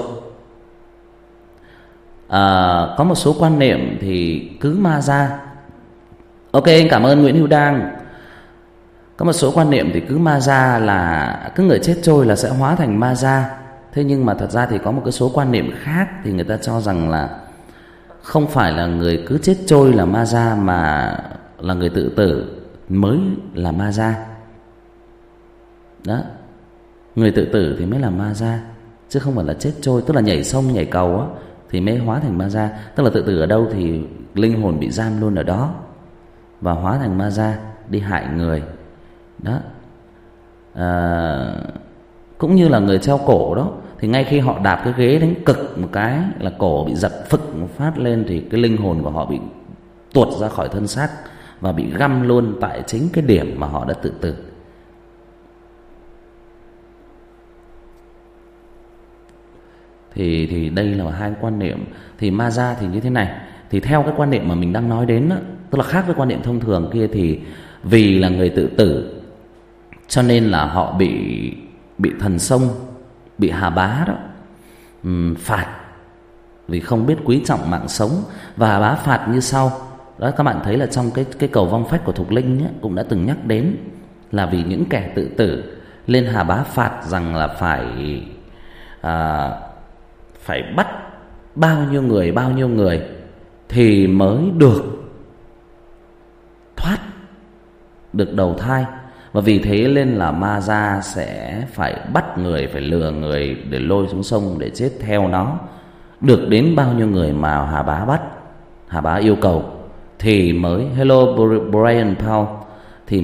Có một số quan niệm thì cứ ma da. Ok, anh cảm ơn Nguyễn Hữu Đang. Có một số quan niệm thì cứ ma da là cứ người chết trôi là sẽ hóa thành ma da. Thế nhưng mà thật ra thì có một cái số quan niệm khác, thì người ta cho rằng là không phải là người cứ chết trôi là ma da, mà là người tự tử mới là ma da. Đó, người tự tử thì mới là ma da, chứ không phải là chết trôi. Tức là nhảy sông nhảy cầu á thì mới hóa thành ma da. Tức là tự tử ở đâu thì linh hồn bị giam luôn ở đó và hóa thành ma da đi hại người. Đó, cũng như là người treo cổ đó, thì ngay khi họ đạp cái ghế đánh cực một cái là cổ bị giật phực một phát lên, thì cái linh hồn của họ bị tuột ra khỏi thân xác và bị găm luôn tại chính cái điểm mà họ đã tự tử. Thì đây là hai quan niệm. Thì ma da thì như thế này. Thì theo cái quan niệm mà mình đang nói đến đó, tức là khác với quan niệm thông thường kia, thì vì là người tự tử cho nên là họ bị thần sông, bị Hà Bá đó phạt vì không biết quý trọng mạng sống. Và Hà Bá phạt như sau. Đó, các bạn thấy là trong cái cầu vong phách của Thục Linh ấy, cũng đã từng nhắc đến là vì những kẻ tự tử lên Hà Bá phạt rằng là phải bắt bao nhiêu người thì mới được thoát, được đầu thai. Và vì thế nên là ma da sẽ phải bắt người, phải lừa người để lôi xuống sông để chết theo nó. Được đến bao nhiêu người mà Hà Bá bắt, Hà Bá yêu cầu thì mới, hello Brian Paul, thì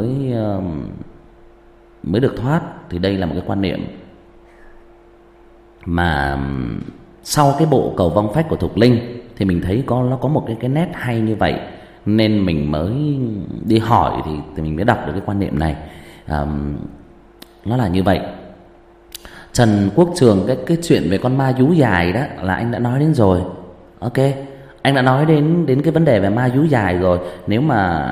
mới được thoát. Thì đây là một cái quan niệm mà sau cái bộ cầu vong phách của Thục Linh thì mình thấy nó có một cái nét hay như vậy, nên mình mới đi hỏi thì mình mới đọc được cái quan niệm này. nó là như vậy. Trần Quốc Trường, cái chuyện về con ma vú dài đó là anh đã nói đến rồi. Ok, anh đã nói đến cái vấn đề về ma vú dài rồi. Nếu mà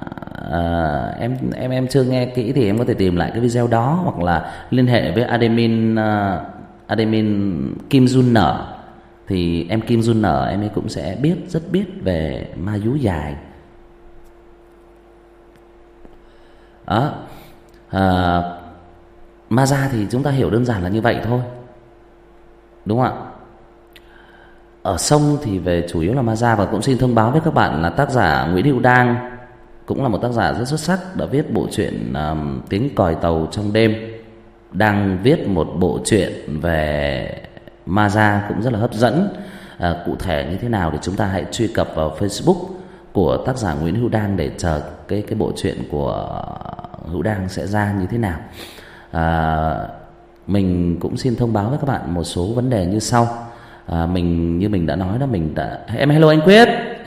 em chưa nghe kỹ thì em có thể tìm lại cái video đó, hoặc là liên hệ với admin Kim Jun Nở. Thì em Kim Jun Nở em ấy cũng sẽ rất biết về ma vú dài. Đó. Ma da thì chúng ta hiểu đơn giản là như vậy thôi, đúng không ạ? Ở sông thì về chủ yếu là ma da. Và cũng xin thông báo với các bạn là tác giả Nguyễn Hữu Đang cũng là một tác giả rất xuất sắc, đã viết bộ truyện Tiếng Còi Tàu Trong Đêm, đang viết một bộ truyện về ma da cũng rất là hấp dẫn. Cụ thể như thế nào thì chúng ta hãy truy cập vào Facebook của tác giả Nguyễn Hữu Đang để chờ cái bộ truyện của Hữu Đang sẽ ra như thế nào. Mình cũng xin thông báo với các bạn một số vấn đề như sau. Như mình đã nói đó, em hello anh Quyết,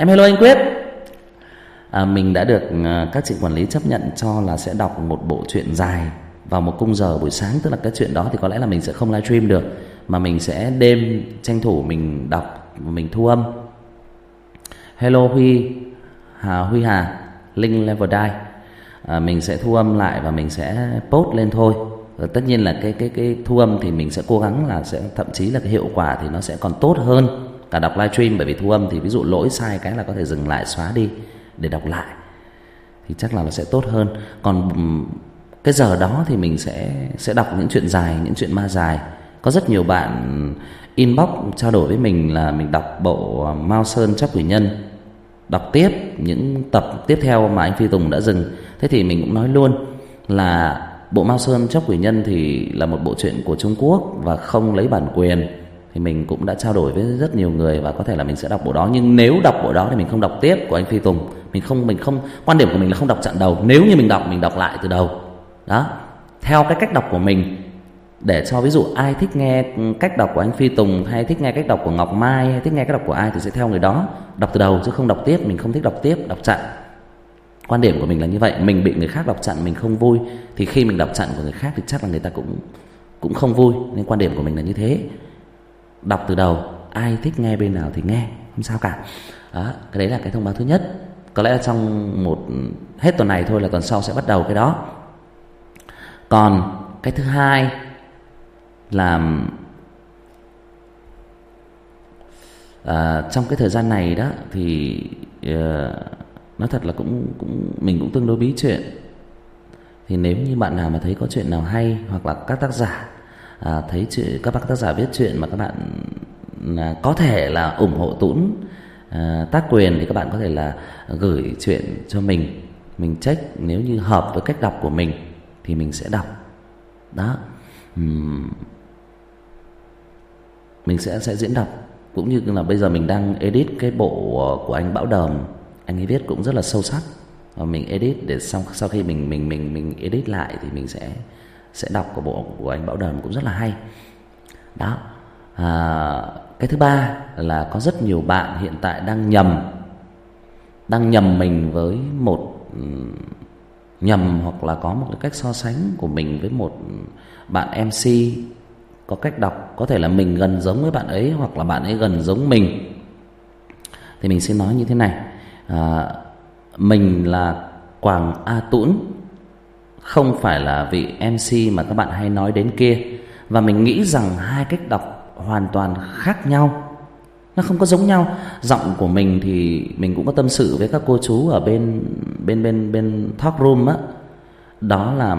mình đã được các chị quản lý chấp nhận cho là sẽ đọc một bộ truyện dài vào một khung giờ buổi sáng. Tức là cái chuyện đó thì có lẽ là mình sẽ không livestream được, mà mình sẽ đêm tranh thủ mình đọc và mình thu âm. Hello Huy Hà, Linh Level Die. Mình sẽ thu âm lại và mình sẽ post lên thôi. Tất nhiên là cái thu âm thì mình sẽ cố gắng là sẽ thậm chí là cái hiệu quả thì nó sẽ còn tốt hơn cả đọc livestream. Bởi vì thu âm thì ví dụ lỗi sai cái là có thể dừng lại, xóa đi để đọc lại, thì chắc là nó sẽ tốt hơn. Còn cái giờ đó thì mình sẽ đọc những chuyện dài, những chuyện ma dài. Có rất nhiều bạn inbox trao đổi với mình là mình đọc bộ Mao Sơn Tróc Quỷ Nhân, đọc tiếp những tập tiếp theo mà anh Phi Tùng đã dừng. Thế thì mình cũng nói luôn là bộ Mao Sơn Tróc Quỷ Nhân thì là một bộ truyện của Trung Quốc và không lấy bản quyền. Thì mình cũng đã trao đổi với rất nhiều người và có thể là mình sẽ đọc bộ đó. Nhưng nếu đọc bộ đó thì mình không đọc tiếp của anh Phi Tùng. Mình không quan điểm của mình là không đọc chặn đầu. Nếu như mình đọc lại từ đầu. Đó, theo cái cách đọc của mình, để cho ví dụ ai thích nghe cách đọc của anh Phi Tùng, hay thích nghe cách đọc của Ngọc Mai, hay thích nghe cách đọc của ai thì sẽ theo người đó đọc từ đầu, chứ không đọc tiếp. Mình không thích đọc tiếp, đọc chặn. Quan điểm của mình là như vậy. Mình bị người khác đọc chặn mình không vui, thì khi mình đọc chặn của người khác thì chắc là người ta cũng không vui. Nên quan điểm của mình là như thế. Đọc từ đầu, ai thích nghe bên nào thì nghe, không sao cả. Đó, cái đấy là cái thông báo thứ nhất. Có lẽ là trong hết tuần này thôi là tuần sau sẽ bắt đầu cái đó. Còn cái thứ hai là trong cái thời gian này đó thì nói thật là mình cũng tương đối bí chuyện. Thì nếu như bạn nào mà thấy có chuyện nào hay, hoặc là các tác giả thấy các tác giả viết chuyện mà các bạn có thể là ủng hộ Tũn tác quyền, thì các bạn có thể là gửi chuyện cho mình check. Nếu như hợp với cách đọc của mình thì mình sẽ đọc. Đó, mình sẽ diễn đọc. Cũng như là bây giờ mình đang edit cái bộ của anh Bảo Đờm, anh ấy viết cũng rất là sâu sắc, và mình edit để sau khi mình edit lại thì mình sẽ đọc của bộ của anh Bảo Đờm cũng rất là hay. Đó. Cái thứ ba là có rất nhiều bạn hiện tại đang nhầm mình với hoặc là có một cái cách so sánh của mình với một bạn MC có cách đọc. Có thể là mình gần giống với bạn ấy, hoặc là bạn ấy gần giống mình. Thì mình xin nói như thế này. Mình là Quảng A Tũn, không phải là vị MC mà các bạn hay nói đến kia. Và mình nghĩ rằng hai cách đọc hoàn toàn khác nhau, nó không có giống nhau. Giọng của mình thì mình cũng có tâm sự với các cô chú ở bên talk room á. Đó là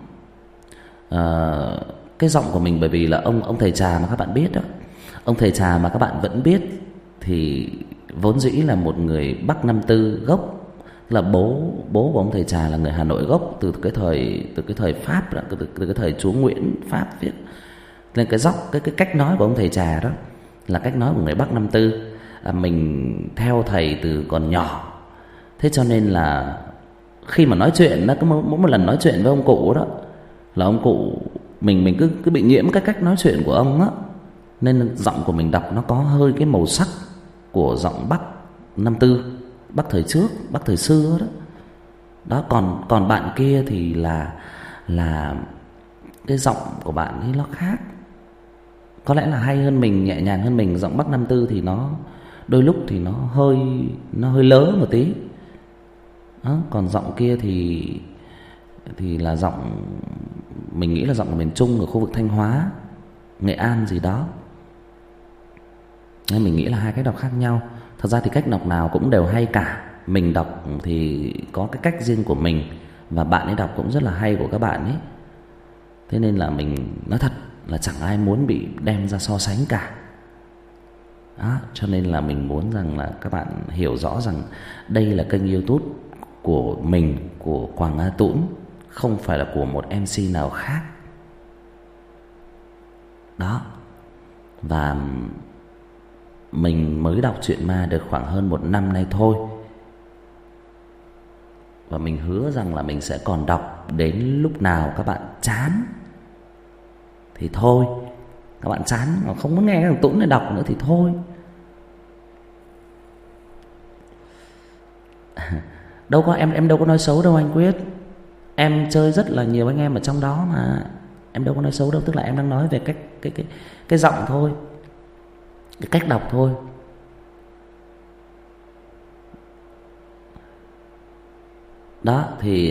cái giọng của mình, bởi vì là ông thầy trà mà các bạn biết đó, ông thầy trà mà các bạn vẫn biết thì vốn dĩ là một người Bắc 54 gốc, là bố của ông thầy trà là người Hà Nội gốc, từ cái thời Pháp đó, từ cái thời chúa Nguyễn Pháp viết. Nên cái cách nói của ông thầy trà đó là cách nói của người Bắc 54. Mình theo thầy từ còn nhỏ, thế cho nên là khi mà nói chuyện đó, mỗi một lần nói chuyện với ông cụ đó là ông cụ mình cứ bị nhiễm cái cách nói chuyện của ông á, nên giọng của mình đọc nó có hơi cái màu sắc của giọng Bắc 54, Bắc thời trước, Bắc thời xưa đó. Đó, còn bạn kia thì là cái giọng của bạn ấy nó khác, có lẽ là hay hơn mình, nhẹ nhàng hơn mình. Giọng Bắc Nam Tư thì nó đôi lúc thì nó hơi lớ một tí đó. Còn giọng kia thì là giọng, mình nghĩ là giọng của miền Trung, ở khu vực Thanh Hóa, Nghệ An gì đó. Nên mình nghĩ là hai cách đọc khác nhau. Thật ra thì cách đọc nào cũng đều hay cả. Mình đọc thì có cái cách riêng của mình, và bạn ấy đọc cũng rất là hay của các bạn ấy. Thế nên là mình nói thật là chẳng ai muốn bị đem ra so sánh cả đó. Cho nên là mình muốn rằng là các bạn hiểu rõ rằng đây là kênh YouTube của mình, của Quảng A Tũng, không phải là của một MC nào khác đó. Và mình mới đọc truyện ma được khoảng hơn 1 năm nay thôi, và mình hứa rằng là mình sẽ còn đọc đến lúc nào các bạn chán thì thôi. Các bạn chán mà không muốn nghe thằng Tũng này đọc nữa thì thôi. Đâu có, em đâu có nói xấu đâu anh Quyết. Em chơi rất là nhiều anh em ở trong đó mà. Em đâu có nói xấu đâu, tức là em đang nói về cái giọng thôi, cái cách đọc thôi. Đó thì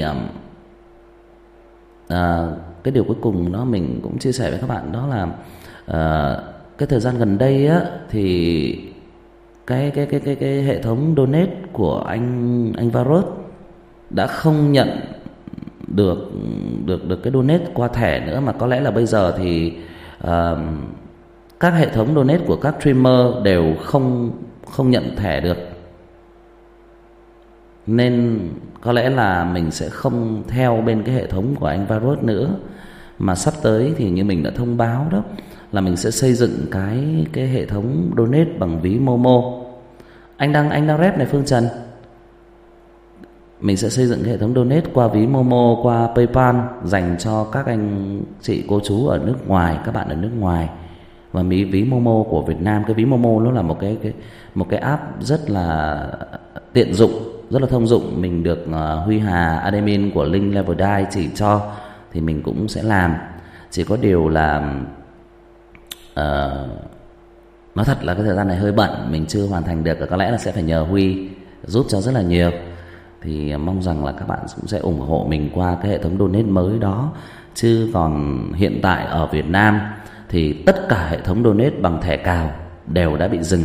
cái điều cuối cùng đó mình cũng chia sẻ với các bạn, đó là cái thời gian gần đây á thì cái hệ thống donate của anh Varus đã không nhận được cái donate qua thẻ nữa, mà có lẽ là bây giờ thì các hệ thống donate của các streamer đều không nhận thẻ được. Nên có lẽ là mình sẽ không theo bên cái hệ thống của anh Varus nữa, mà sắp tới thì như mình đã thông báo đó, là mình sẽ xây dựng cái hệ thống donate bằng ví Momo. Anh đang rep này Phương Trần. Mình sẽ xây dựng cái hệ thống donate qua ví Momo, qua PayPal, dành cho các anh chị cô chú ở nước ngoài, các bạn ở nước ngoài. Và ví Momo của Việt Nam, cái ví Momo nó là một cái app rất là tiện dụng, rất là thông dụng. Mình được Huy Hà, admin của Link Level Die chỉ cho thì mình cũng sẽ làm. Chỉ có điều là nói thật là cái thời gian này hơi bận, mình chưa hoàn thành được, có lẽ là sẽ phải nhờ Huy giúp cho rất là nhiều. Thì mong rằng là các bạn cũng sẽ ủng hộ mình qua cái hệ thống donate mới đó. Chứ còn hiện tại ở Việt Nam thì tất cả hệ thống donate bằng thẻ cào đều đã bị dừng.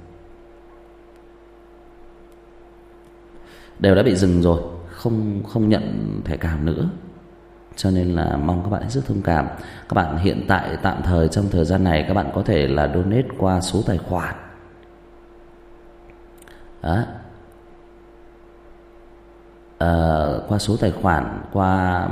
Đều đã bị dừng rồi, không nhận thẻ cào nữa. Cho nên là mong các bạn hết sức thông cảm. Các bạn hiện tại tạm thời trong thời gian này các bạn có thể là donate qua số tài khoản đó. Qua số tài khoản, qua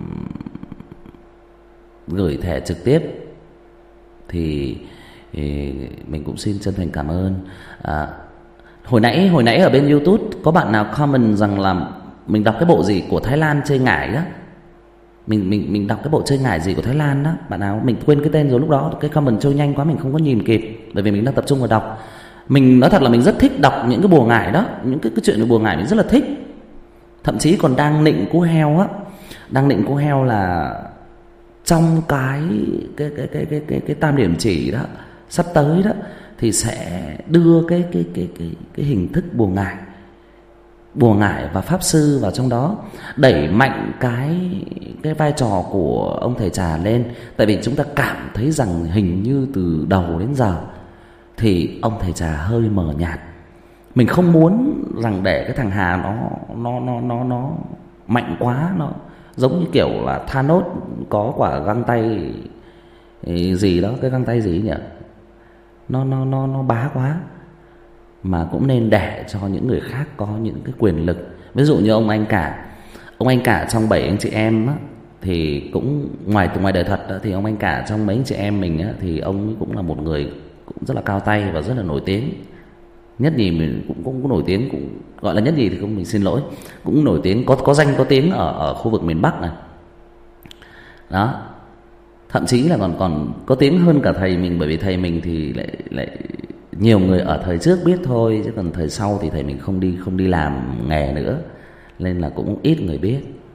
gửi thẻ trực tiếp thì mình cũng xin chân thành cảm ơn. Hồi nãy ở bên YouTube có bạn nào comment rằng là mình đọc cái bộ gì của Thái Lan chơi ngải đó. Mình đọc cái bộ chơi ngải gì của Thái Lan đó. Bạn nào mình quên cái tên rồi, lúc đó cái comment trôi nhanh quá mình không có nhìn kịp, bởi vì mình đang tập trung vào đọc. Mình nói thật là mình rất thích đọc những cái bùa ngải đó, những cái chuyện về bùa ngải mình rất là thích. Thậm chí còn đang nịnh cú heo á. Đang nịnh cú heo là trong cái tam điểm chỉ đó sắp tới đó thì sẽ đưa cái hình thức bùa ngải và pháp sư vào trong đó, đẩy mạnh cái vai trò của ông thầy trà lên. Tại vì chúng ta cảm thấy rằng hình như từ đầu đến giờ thì ông thầy trà hơi mờ nhạt. Mình không muốn rằng để cái thằng Hà nó mạnh quá, nó giống như kiểu là Thanos có quả găng tay gì đó, cái găng tay gì nhỉ, nó bá quá. Mà cũng nên để cho những người khác có những cái quyền lực. Ví dụ như ông anh cả trong 7 anh chị em á, thì cũng ngoài đời thật đó, thì ông anh cả trong mấy anh chị em mình á, thì ông ấy cũng là một người cũng rất là cao tay và rất là nổi tiếng. Nhất nhì mình cũng nổi tiếng, cũng gọi là nhất nhì thì không, mình xin lỗi, cũng nổi tiếng, có danh có tiếng ở khu vực miền Bắc này đó. Thậm chí là còn có tiếng hơn cả thầy mình, bởi vì thầy mình thì lại nhiều người ở thời trước biết thôi, chứ còn thời sau thì thầy mình không đi làm nghề nữa, nên là cũng ít người biết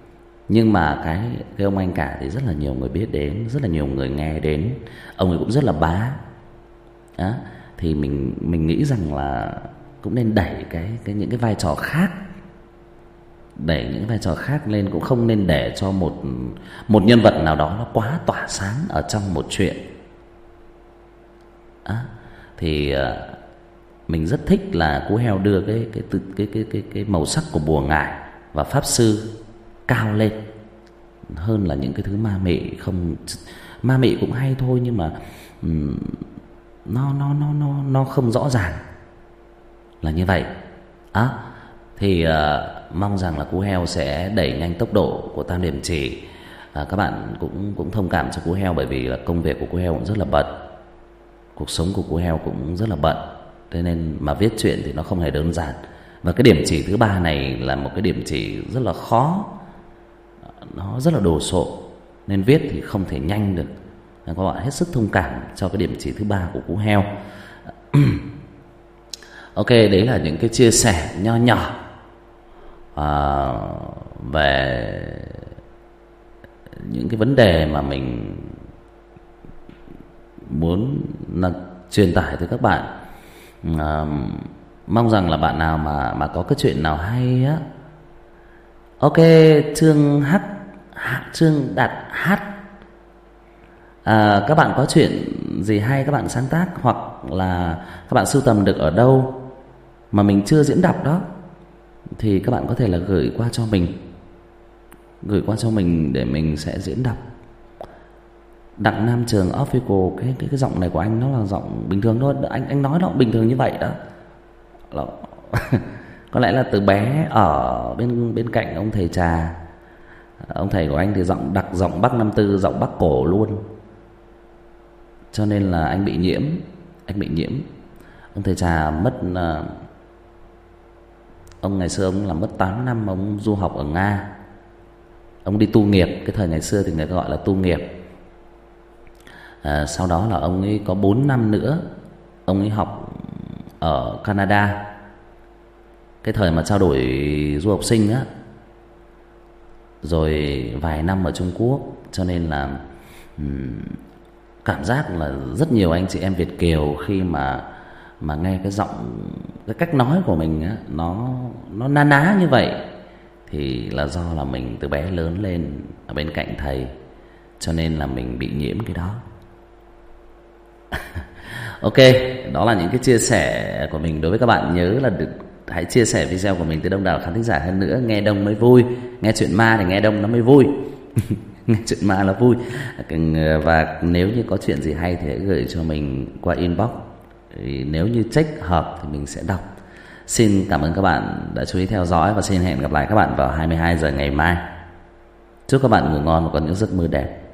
Nhưng mà cái ông anh cả thì rất là nhiều người biết đến, rất là nhiều người nghe đến. Ông ấy cũng rất là bá. Đó, thì mình nghĩ rằng là cũng nên đẩy những cái vai trò khác, đẩy những vai trò khác lên, cũng không nên để cho một nhân vật nào đó nó quá tỏa sáng ở trong một chuyện. Thì mình rất thích là Cú Heo đưa cái màu sắc của bùa ngải và pháp sư cao lên hơn là những cái thứ ma mị. Không, ma mị cũng hay thôi, nhưng mà nó không rõ ràng là như vậy. Thì mong rằng là Cú Heo sẽ đẩy nhanh tốc độ của Tam Điểm Chỉ. Các bạn cũng thông cảm cho Cú Heo, bởi vì là công việc của Cú Heo cũng rất là bận, cuộc sống của Cú Heo cũng rất là bận, thế nên mà viết chuyện thì nó không hề đơn giản. Và cái điểm chỉ thứ 3 này là một cái điểm chỉ rất là khó, nó rất là đồ sộ, nên viết thì không thể nhanh được. Các bạn hết sức thông cảm cho cái điểm chỉ thứ 3 của Cú Heo. Ok, đấy là những cái chia sẻ nho nhỏ về những cái vấn đề mà mình muốn là truyền tải tới các bạn. Mong rằng là bạn nào mà có cái chuyện nào hay á. Ok, Trương Đạt Hát, các bạn có chuyện gì hay các bạn sáng tác, hoặc là các bạn sưu tầm được ở đâu mà mình chưa diễn đọc đó, thì các bạn có thể là gửi qua cho mình để mình sẽ diễn đọc. Đặng Nam Trường Official, cái giọng này của anh nó là giọng bình thường thôi, anh nói nó bình thường như vậy đó. Có lẽ là từ bé ở bên cạnh ông thầy Trà. Ông thầy của anh thì giọng Bắc 54, giọng Bắc cổ luôn, cho nên là anh bị nhiễm. Ông thầy Trà mất, ông ngày xưa ông là mất 8 năm, ông du học ở Nga. Ông đi tu nghiệp, cái thời ngày xưa thì người ta gọi là tu nghiệp. Sau đó là ông ấy có 4 năm nữa ông ấy học ở Canada, cái thời mà trao đổi du học sinh á, rồi vài năm ở Trung Quốc. Cho nên là cảm giác là rất nhiều anh chị em Việt kiều khi mà nghe cái giọng, cái cách nói của mình á, nó na ná như vậy, thì là do là mình từ bé lớn lên ở bên cạnh thầy, cho nên là mình bị nhiễm cái đó. Ok, đó là những cái chia sẻ của mình đối với các bạn. Nhớ là hãy chia sẻ video của mình tới đông đảo khán thính giả hơn nữa. Nghe đông mới vui, nghe chuyện ma thì nghe đông nó mới vui. Nghe chuyện ma là vui. Và nếu như có chuyện gì hay thì hãy gửi cho mình qua inbox. Nếu như check hợp thì mình sẽ đọc. Xin cảm ơn các bạn đã chú ý theo dõi, và xin hẹn gặp lại các bạn vào 22 giờ ngày mai. Chúc các bạn ngủ ngon và có những giấc mơ đẹp.